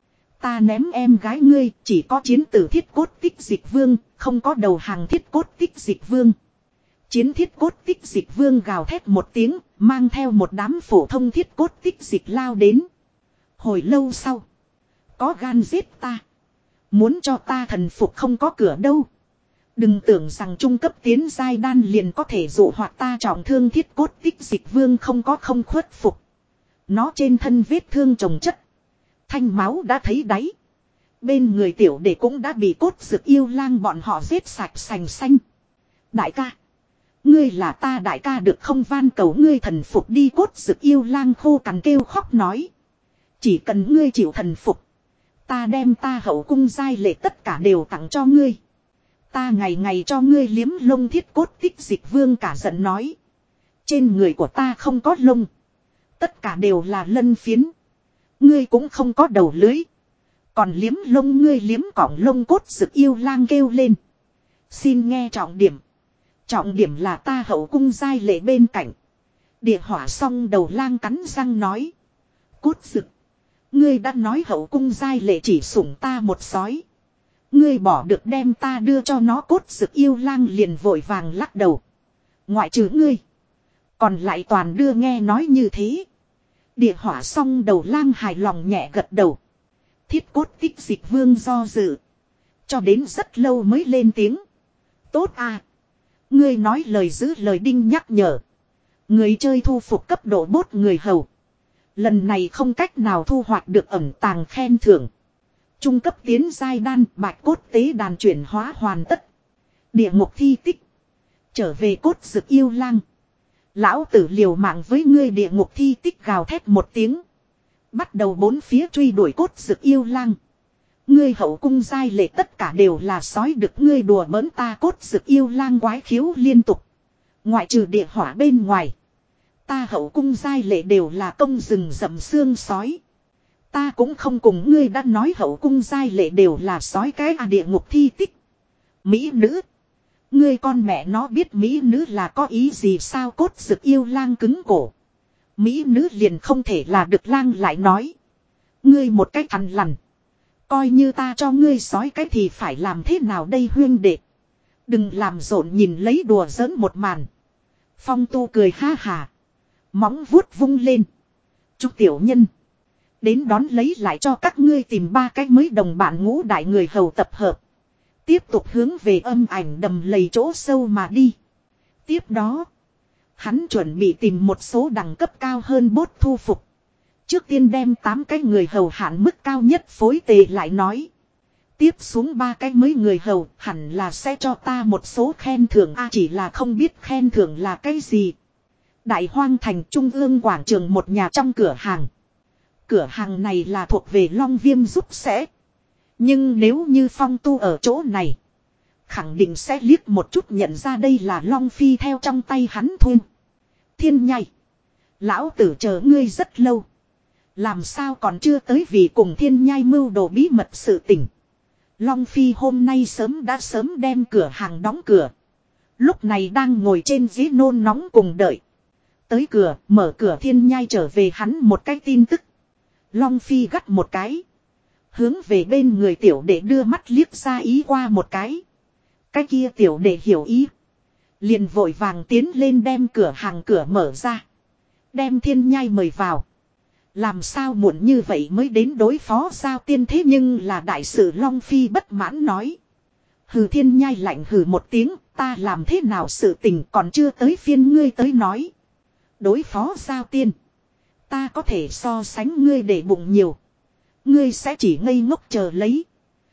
Ta ném em gái ngươi, chỉ có chiến tử thiết cốt tích dịch vương, không có đầu hàng thiết cốt tích dịch vương. Chiến thiết cốt tích dịch vương gào thét một tiếng, mang theo một đám phổ thông thiết cốt tích dịch lao đến. Hồi lâu sau, có gan giết ta, muốn cho ta thần phục không có cửa đâu. Đừng tưởng rằng trung cấp tiến giai đan liền có thể dụ hoặc ta trọng thương. Thiết cốt tích dịch vương không có không khuất phục. Nó trên thân vết thương chồng chất, thanh máu đã thấy đáy. Bên người tiểu đệ cũng đã bị cốt dực yêu lang bọn họ giết sạch sành xanh. Đại ca, ngươi là ta đại ca được không, van cầu ngươi thần phục đi. Cốt dực yêu lang khô cằn kêu khóc nói. Chỉ cần ngươi chịu thần phục, ta đem ta hậu cung giai lệ tất cả đều tặng cho ngươi. Ta ngày ngày cho ngươi liếm lông. Thiết cốt tích dịch vương cả giận nói. Trên người của ta không có lông, tất cả đều là lân phiến. Ngươi cũng không có đầu lưới, còn liếm lông, ngươi liếm cỏng lông. Cốt dực yêu lang kêu lên. Xin nghe trọng điểm. Trọng điểm là ta hậu cung giai lệ bên cạnh. Địa hỏa song đầu lang cắn răng nói. Cốt dực, ngươi đã nói hậu cung giai lệ chỉ sủng ta một sói, ngươi bỏ được đem ta đưa cho nó. Cốt dực yêu lang liền vội vàng lắc đầu. Ngoại trừ ngươi, còn lại toàn đưa nghe nói như thế. Địa hỏa song đầu lang hài lòng nhẹ gật đầu. Thiết cốt tích dịch vương do dự, cho đến rất lâu mới lên tiếng. Tốt à, ngươi nói lời giữ lời đinh nhắc nhở. Người chơi thu phục cấp độ bốt người hầu, lần này không cách nào thu hoạch được ẩn tàng khen thưởng. Trung cấp tiến giai đan bạch cốt tế đàn chuyển hóa hoàn tất. Địa ngục thi tích. Trở về cốt dực yêu lang. Lão tử liều mạng với ngươi. Địa ngục thi tích gào thét một tiếng, bắt đầu bốn phía truy đuổi cốt dực yêu lang. Ngươi hậu cung giai lệ tất cả đều là sói được ngươi đùa bỡn ta. Cốt dực yêu lang quái khiếu liên tục. Ngoại trừ địa hỏa bên ngoài, ta hậu cung giai lệ đều là công rừng rậm xương sói. Ta cũng không cùng ngươi đã nói hậu cung giai lệ đều là sói cái à. Địa ngục thi tích. Mỹ nữ, ngươi con mẹ nó biết mỹ nữ là có ý gì sao? Cốt dực yêu lang cứng cổ. Mỹ nữ liền không thể là được. Lang lại nói. Ngươi một cách thằn lằn, coi như ta cho ngươi sói cái thì phải làm thế nào đây huyên đệ? Đừng làm rộn nhìn lấy đùa giỡn một màn. Phong Tu cười ha hà, móng vuốt vung lên. Chúc tiểu nhân, đến đón lấy lại cho các ngươi tìm ba cái mới đồng bạn ngũ đại người hầu tập hợp. Tiếp tục hướng về âm ảnh đầm lầy chỗ sâu mà đi. Tiếp đó, hắn chuẩn bị tìm một số đẳng cấp cao hơn bốt thu phục. Trước tiên đem tám cái người hầu hạn mức cao nhất phối tề lại nói. Tiếp xuống ba cái mới người hầu hẳn là sẽ cho ta một số khen thưởng a, à, chỉ là không biết khen thưởng là cái gì. Đại Hoang thành trung ương quảng trường một nhà trong cửa hàng. Cửa hàng này là thuộc về Long Viêm giúp sẽ. Nhưng nếu như Phong Tu ở chỗ này, khẳng định sẽ liếc một chút nhận ra đây là Long Phi theo trong tay hắn thôi. Thiên nhai, lão tử chờ ngươi rất lâu. Làm sao còn chưa tới vì cùng thiên nhai mưu đồ bí mật sự tình. Long Phi hôm nay sớm đã sớm đem cửa hàng đóng cửa. Lúc này đang ngồi trên ghế nôn nóng cùng đợi. Tới cửa, mở cửa thiên nhai trở về hắn một cái tin tức. Long Phi gắt một cái. Hướng về bên người tiểu đệ đưa mắt liếc ra ý qua một cái. Cái kia tiểu đệ hiểu ý. Liền vội vàng tiến lên đem cửa hàng cửa mở ra. Đem thiên nhai mời vào. Làm sao muộn như vậy mới đến đối phó Giao Tiên thế nhưng là đại sự Long Phi bất mãn nói. Hừ thiên nhai lạnh hừ một tiếng, ta làm thế nào sự tình còn chưa tới phiên ngươi tới nói. Đối phó Giao Tiên. Ta có thể so sánh ngươi để bụng nhiều. Ngươi sẽ chỉ ngây ngốc chờ lấy.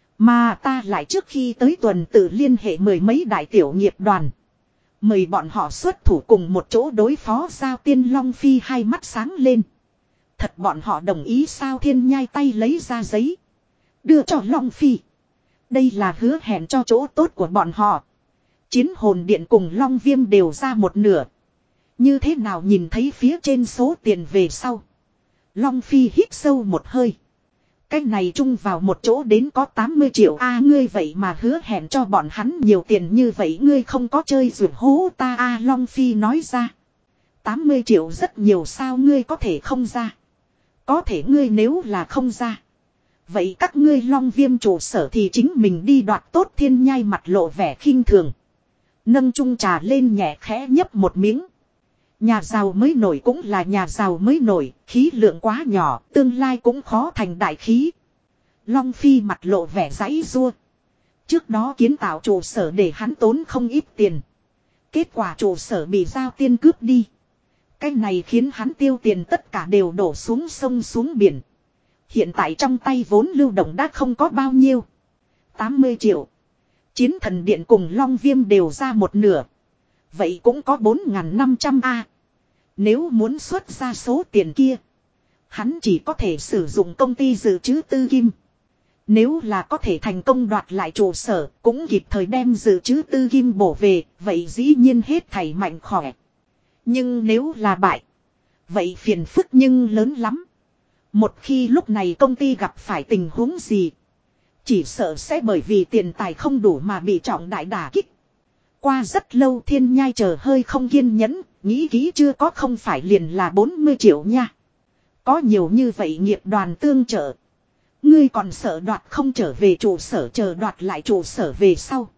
Mà ta lại trước khi tới tuần tự liên hệ mười mấy đại tiểu nghiệp đoàn. Mời bọn họ xuất thủ cùng một chỗ đối phó Giao Tiên. Long Phi hai mắt sáng lên. Thật bọn họ đồng ý sao? Thiên nhai tay lấy ra giấy. Đưa cho Long Phi. Đây là hứa hẹn cho chỗ tốt của bọn họ. Chiến hồn điện cùng Long Viêm đều ra một nửa. Như thế nào nhìn thấy phía trên số tiền về sau. Long Phi hít sâu một hơi. Cái này chung vào một chỗ đến có tám mươi triệu a à, ngươi vậy mà hứa hẹn cho bọn hắn nhiều tiền như vậy ngươi không có chơi rượu hố ta a à, Long Phi nói ra. tám mươi triệu rất nhiều sao ngươi có thể không ra. Có thể ngươi nếu là không ra. Vậy các ngươi Long Viêm trụ sở thì chính mình đi đoạt tốt. Thiên nhai mặt lộ vẻ khinh thường. Nâng chung trà lên nhẹ khẽ nhấp một miếng. Nhà giàu mới nổi cũng là nhà giàu mới nổi, khí lượng quá nhỏ, tương lai cũng khó thành đại khí. Long Phi mặt lộ vẻ giãy giụa. Trước đó kiến tạo trụ sở để hắn tốn không ít tiền. Kết quả trụ sở bị Giao Tiên cướp đi. Cái này khiến hắn tiêu tiền tất cả đều đổ xuống sông xuống biển. Hiện tại trong tay vốn lưu động đã không có bao nhiêu. tám mươi triệu. Chiến thần điện cùng Long Viêm đều ra một nửa. Vậy cũng có bốn nghìn năm trăm a. Nếu muốn xuất ra số tiền kia. Hắn chỉ có thể sử dụng công ty dự trữ tư kim. Nếu là có thể thành công đoạt lại trụ sở. Cũng kịp thời đem dự trữ tư kim bổ về. Vậy dĩ nhiên hết thảy mạnh khỏe. Nhưng nếu là bại. Vậy phiền phức nhưng lớn lắm. Một khi lúc này công ty gặp phải tình huống gì. Chỉ sợ sẽ bởi vì tiền tài không đủ mà bị trọng đại đả kích. Qua rất lâu thiên nhai chờ hơi không kiên nhẫn. Nghĩ kỹ chưa có không phải liền là bốn mươi triệu nha. Có nhiều như vậy nghiệp đoàn tương trợ. Ngươi còn sợ đoạt không trở về trụ sở chờ đoạt lại trụ sở về sau.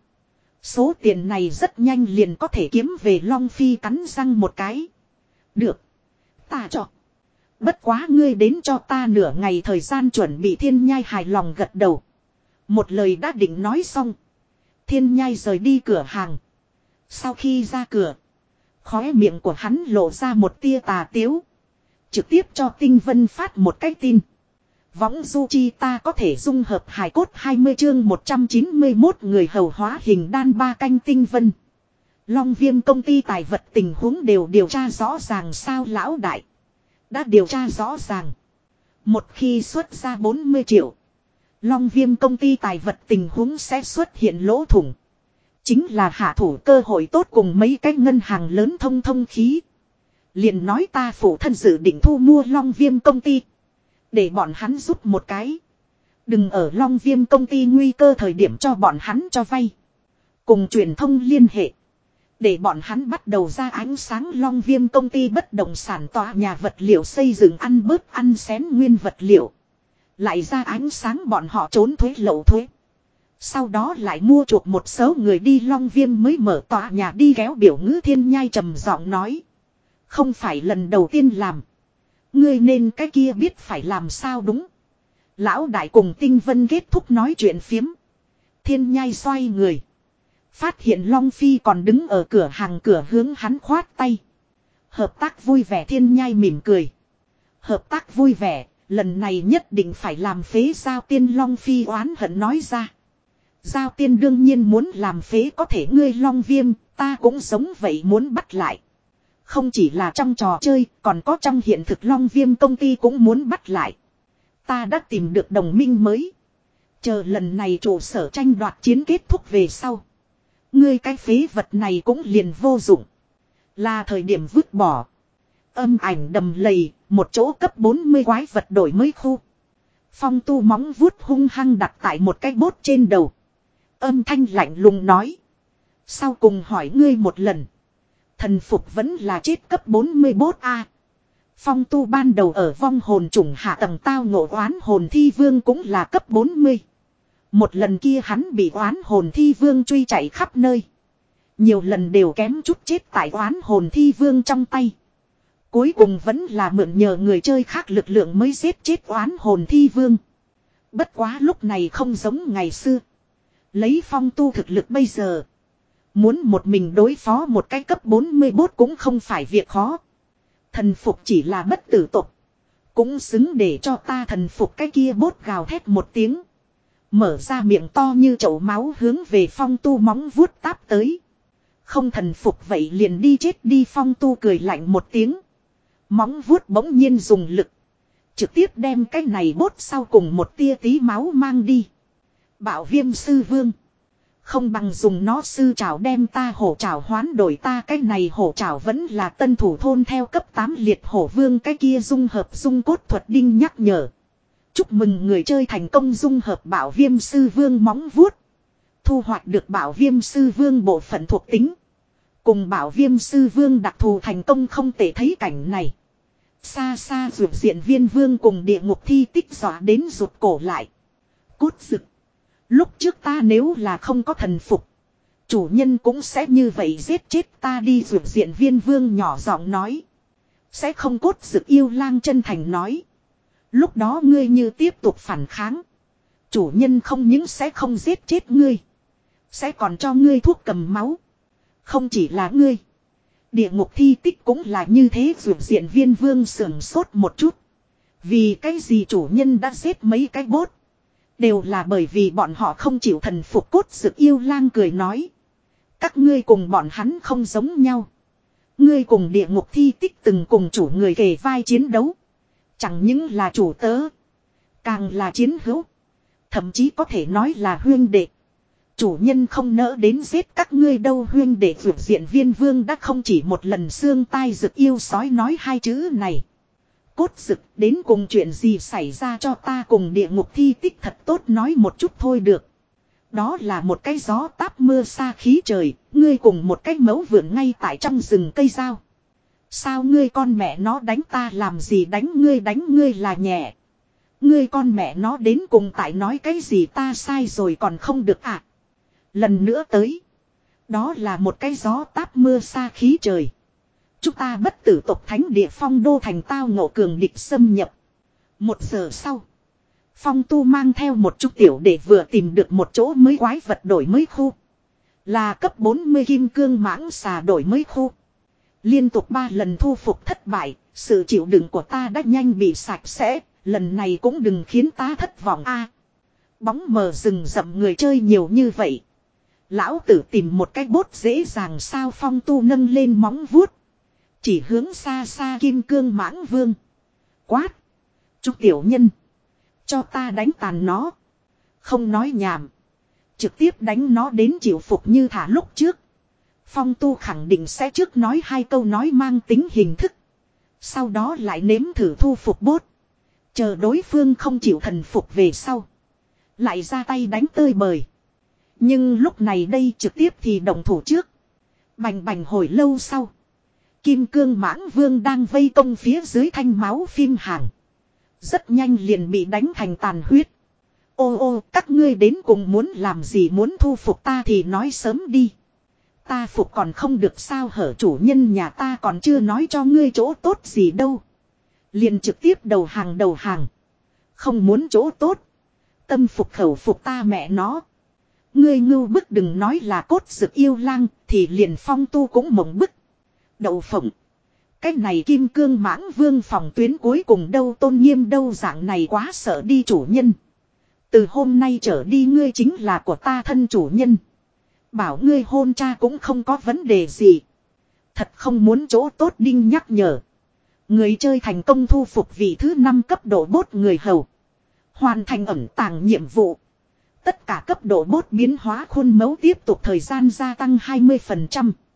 Số tiền này rất nhanh liền có thể kiếm về. Long Phi cắn răng một cái. Được. Ta cho. Bất quá ngươi đến cho ta nửa ngày thời gian chuẩn bị. Thiên nhai hài lòng gật đầu. Một lời đã định nói xong. Thiên nhai rời đi cửa hàng. Sau khi ra cửa. Khóe miệng của hắn lộ ra một tia tà tiếu. Trực tiếp cho Tinh Vân phát một cái tin. Võng du chi ta có thể dung hợp hài cốt hai mươi chương một trăm chín mươi mốt người hầu hóa hình đan ba canh Tinh Vân. Long Viêm công ty tài vật tình huống đều điều tra rõ ràng sao lão đại. Đã điều tra rõ ràng. Một khi xuất ra bốn mươi triệu. Long Viêm công ty tài vật tình huống sẽ xuất hiện lỗ thủng. Chính là hạ thủ cơ hội tốt cùng mấy cái ngân hàng lớn thông thông khí. Liền nói ta phụ thân dự định thu mua Long Viêm công ty. Để bọn hắn giúp một cái. Đừng ở Long Viêm công ty nguy cơ thời điểm cho bọn hắn cho vay. Cùng truyền thông liên hệ. Để bọn hắn bắt đầu ra ánh sáng Long Viêm công ty bất động sản tòa nhà vật liệu xây dựng ăn bớt ăn xén nguyên vật liệu. Lại ra ánh sáng bọn họ trốn thuế lậu thuế. Sau đó lại mua chuộc một số người đi Long Viêm mới mở tòa nhà đi kéo biểu ngữ thiên nhai trầm giọng nói. Không phải lần đầu tiên làm. Ngươi nên cái kia biết phải làm sao đúng. Lão đại cùng Tinh Vân kết thúc nói chuyện phiếm. Thiên nhai xoay người. Phát hiện Long Phi còn đứng ở cửa hàng cửa hướng hắn khoát tay. Hợp tác vui vẻ thiên nhai mỉm cười. Hợp tác vui vẻ, lần này nhất định phải làm phế Giao Tiên. Long Phi oán hận nói ra. Giao Tiên đương nhiên muốn làm phế có thể ngươi Long Viêm, ta cũng giống vậy muốn bắt lại. Không chỉ là trong trò chơi, còn có trong hiện thực Long Viêm công ty cũng muốn bắt lại. Ta đã tìm được đồng minh mới. Chờ lần này trụ sở tranh đoạt chiến kết thúc về sau. Ngươi cái phế vật này cũng liền vô dụng. Là thời điểm vứt bỏ. Âm ảnh đầm lầy, một chỗ cấp bốn mươi quái vật đổi mới khu. Phong Tu móng vuốt hung hăng đặt tại một cái bốt trên đầu. Âm thanh lạnh lùng nói. Sau cùng hỏi ngươi một lần. Thần phục vẫn là chết cấp bốn mươi bốt a. Phong Tu ban đầu ở vong hồn chủng hạ tầng tao ngộ oán hồn thi vương cũng là cấp bốn mươi. Một lần kia hắn bị oán hồn thi vương truy chạy khắp nơi. Nhiều lần đều kém chút chết tại oán hồn thi vương trong tay. Cuối cùng vẫn là mượn nhờ người chơi khác lực lượng mới giết chết oán hồn thi vương. Bất quá lúc này không giống ngày xưa. Lấy Phong Tu thực lực bây giờ. Muốn một mình đối phó một cái cấp bốn mươi bốt cũng không phải việc khó. Thần phục chỉ là bất tử tục. Cũng xứng để cho ta thần phục cái kia bốt gào thét một tiếng. Mở ra miệng to như chậu máu hướng về Phong Tu móng vuốt táp tới. Không thần phục vậy liền đi chết đi. Phong Tu cười lạnh một tiếng. Móng vuốt bỗng nhiên dùng lực. Trực tiếp đem cái này bốt sau cùng một tia tí máu mang đi. Bạo viêm sư vương. Không bằng dùng nó sư trảo đem ta hổ trảo hoán đổi ta cái này hổ trảo vẫn là tân thủ thôn theo cấp tám liệt hổ vương cái kia dung hợp dung cốt thuật đinh nhắc nhở. Chúc mừng người chơi thành công dung hợp bảo viêm sư vương móng vuốt. Thu hoạch được bảo viêm sư vương bộ phận thuộc tính. Cùng bảo viêm sư vương đặc thù thành công không thể thấy cảnh này. Xa xa rụt diện viên vương cùng địa ngục thi tích dọa đến rụt cổ lại. Cốt rực. Lúc trước ta nếu là không có thần phục. Chủ nhân cũng sẽ như vậy giết chết ta đi rụt diện viên vương nhỏ giọng nói. Sẽ không cốt rực yêu lang chân thành nói. Lúc đó ngươi như tiếp tục phản kháng. Chủ nhân không những sẽ không giết chết ngươi. Sẽ còn cho ngươi thuốc cầm máu. Không chỉ là ngươi. Địa ngục thi tích cũng là như thế. Rụt diện viên vương sườn sốt một chút. Vì cái gì chủ nhân đã giết mấy cái bốt. Đều là bởi vì bọn họ không chịu thần phục cốt rực yêu lang cười nói. Các ngươi cùng bọn hắn không giống nhau. Ngươi cùng địa ngục thi tích từng cùng chủ người kề vai chiến đấu. Chẳng những là chủ tớ. Càng là chiến hữu. Thậm chí có thể nói là huyên đệ. Chủ nhân không nỡ đến giết các ngươi đâu huyên đệ. Vượt diện viên vương đã không chỉ một lần xương tai rực yêu sói nói hai chữ này. Cốt rực đến cùng chuyện gì xảy ra cho ta cùng địa ngục thi tích thật tốt nói một chút thôi được. Đó là một cái gió táp mưa xa khí trời, ngươi cùng một cái mấu vượn ngay tại trong rừng cây dao. Sao ngươi con mẹ nó đánh ta làm gì đánh ngươi đánh ngươi là nhẹ. Ngươi con mẹ nó đến cùng tại nói cái gì ta sai rồi còn không được à. Lần nữa tới. Đó là một cái gió táp mưa xa khí trời. Chúng ta bất tử tộc thánh địa Phong Đô thành tao ngộ cường địch xâm nhập. Một giờ sau. Phong Tu mang theo một chút tiểu để vừa tìm được một chỗ mới quái vật đổi mới khu. Là cấp bốn mươi kim cương mãng xà đổi mới khu. Liên tục ba lần thu phục thất bại. Sự chịu đựng của ta đã nhanh bị sạch sẽ. Lần này cũng đừng khiến ta thất vọng a. Bóng mờ rừng rậm người chơi nhiều như vậy. Lão tử tìm một cái bốt dễ dàng sao. Phong Tu nâng lên móng vuốt. Chỉ hướng xa xa kim cương mãng vương. Quát. Chúc tiểu nhân. Cho ta đánh tàn nó. Không nói nhảm. Trực tiếp đánh nó đến chịu phục như thả lúc trước. Phong Tu khẳng định sẽ trước nói hai câu nói mang tính hình thức. Sau đó lại nếm thử thu phục bốt. Chờ đối phương không chịu thần phục về sau. Lại ra tay đánh tơi bời. Nhưng lúc này đây trực tiếp thì động thủ trước. Bành bành hồi lâu sau. Kim cương mãng vương đang vây công phía dưới thanh máu phim hàng. Rất nhanh liền bị đánh thành tàn huyết. Ô ô các ngươi đến cùng muốn làm gì muốn thu phục ta thì nói sớm đi. Ta phục còn không được sao hở chủ nhân nhà ta còn chưa nói cho ngươi chỗ tốt gì đâu. Liền trực tiếp đầu hàng đầu hàng. Không muốn chỗ tốt. Tâm phục khẩu phục ta mẹ nó. Ngươi ngưu bức đừng nói là cốt rực yêu lang thì liền Phong Tu cũng mộng bức. Đậu phộng. Cái này kim cương mãng vương phòng tuyến cuối cùng đâu tôn nghiêm đâu dạng này quá sợ đi chủ nhân. Từ hôm nay trở đi ngươi chính là của ta thân chủ nhân. Bảo ngươi hôn cha cũng không có vấn đề gì. Thật không muốn chỗ tốt đinh nhắc nhở. Người chơi thành công thu phục vị thứ năm cấp độ bốt người hầu. Hoàn thành ẩn tàng nhiệm vụ. Tất cả cấp độ bốt biến hóa khuôn mẫu tiếp tục thời gian gia tăng hai mươi phần trăm.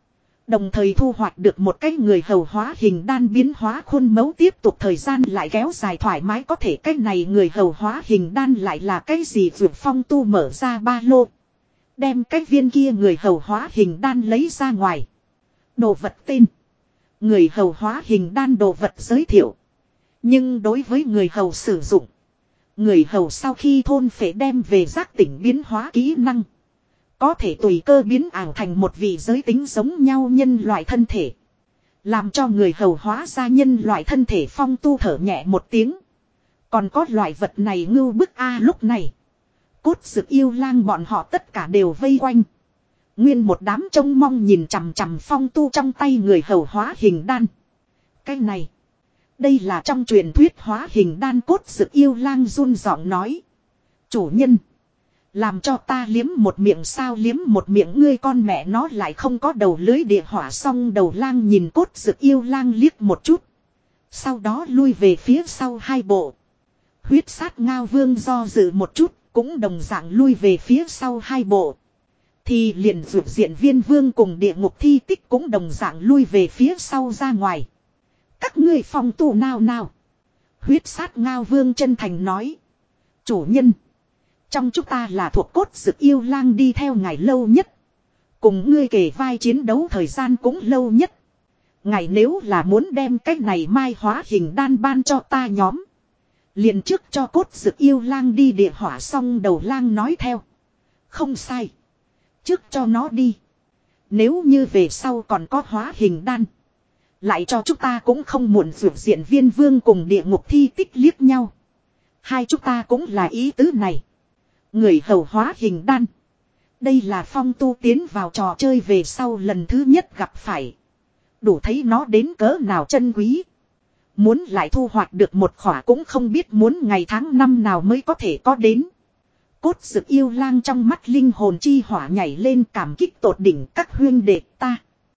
Đồng thời thu hoạch được một cái người hầu hóa hình đan biến hóa khuôn mẫu tiếp tục thời gian lại kéo dài thoải mái có thể cái này người hầu hóa hình đan lại là cái gì vượt phong tu mở ra ba lô. Đem cái viên kia người hầu hóa hình đan lấy ra ngoài. Đồ vật tên. Người hầu hóa hình đan đồ vật giới thiệu. Nhưng đối với người hầu sử dụng. Người hầu sau khi thôn phệ đem về giác tỉnh biến hóa kỹ năng. Có thể tùy cơ biến ảo thành một vị giới tính giống nhau nhân loại thân thể. Làm cho người hầu hóa ra nhân loại thân thể phong tu thở nhẹ một tiếng. Còn có loại vật này ngưu bức a lúc này. Cốt dực yêu lang bọn họ tất cả đều vây quanh. Nguyên một đám trông mong nhìn chằm chằm phong tu trong tay người hầu hóa hình đan. Cái này. Đây là trong truyền thuyết hóa hình đan cốt dực yêu lang run giọng nói. Chủ nhân. Làm cho ta liếm một miệng sao liếm một miệng ngươi con mẹ nó lại không có đầu lưới địa hỏa xong đầu lang nhìn cốt dực yêu lang liếc một chút. Sau đó lui về phía sau hai bộ. Huyết sát ngao vương do dự một chút cũng đồng dạng lui về phía sau hai bộ. Thì liền dược diện viên vương cùng địa ngục thi tích cũng đồng dạng lui về phía sau ra ngoài. Các ngươi phong tu nào nào. Huyết sát ngao vương chân thành nói. Chủ nhân. Trong chúng ta là thuộc cốt dực yêu lang đi theo ngài lâu nhất. Cùng ngươi kề vai chiến đấu thời gian cũng lâu nhất. Ngài nếu là muốn đem cái này mai hóa hình đan ban cho ta nhóm. Liền trước cho cốt dực yêu lang đi địa hỏa xong đầu lang nói theo. Không sai. Trước cho nó đi. Nếu như về sau còn có hóa hình đan. Lại cho chúng ta cũng không muộn vượt diện viên vương cùng địa ngục thi tích liếc nhau. Hai chúng ta cũng là ý tứ này. Người hầu hóa hình đan. Đây là phong tu tiến vào trò chơi về sau lần thứ nhất gặp phải. Đủ thấy nó đến cỡ nào chân quý. Muốn lại thu hoạch được một khỏa cũng không biết muốn ngày tháng năm nào mới có thể có đến. Cốt dực yêu lang trong mắt linh hồn chi hỏa nhảy lên cảm kích tột đỉnh các huyên đệ ta.